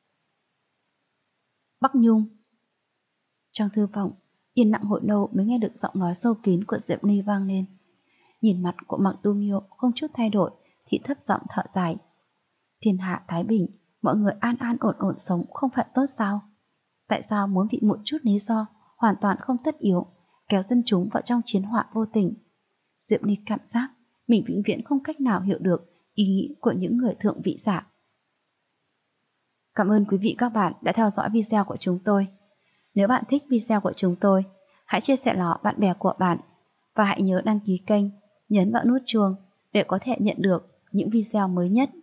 A: Bắc Nhung. Trong thư phòng, yên lặng hồi lâu mới nghe được giọng nói sâu kín của Diệp Ly vang lên. Nhìn mặt của Mặc Tu Nghiêu không chút thay đổi thì thấp giọng thở dài. Thiên hạ thái bình, mọi người an an ổn ổn sống không phải tốt sao? Tại sao muốn vì một chút lý do hoàn toàn không tất yếu kéo dân chúng vào trong chiến họa vô tình? Diệp Ly cảm giác mình vĩnh viễn không cách nào hiểu được ý nghĩ của những người thượng vị giả. Cảm ơn quý vị các bạn đã theo dõi video của chúng tôi. Nếu bạn thích video của chúng tôi, hãy chia sẻ nó bạn bè của bạn và hãy nhớ đăng ký kênh, nhấn vào nút chuông để có thể nhận được những video mới nhất.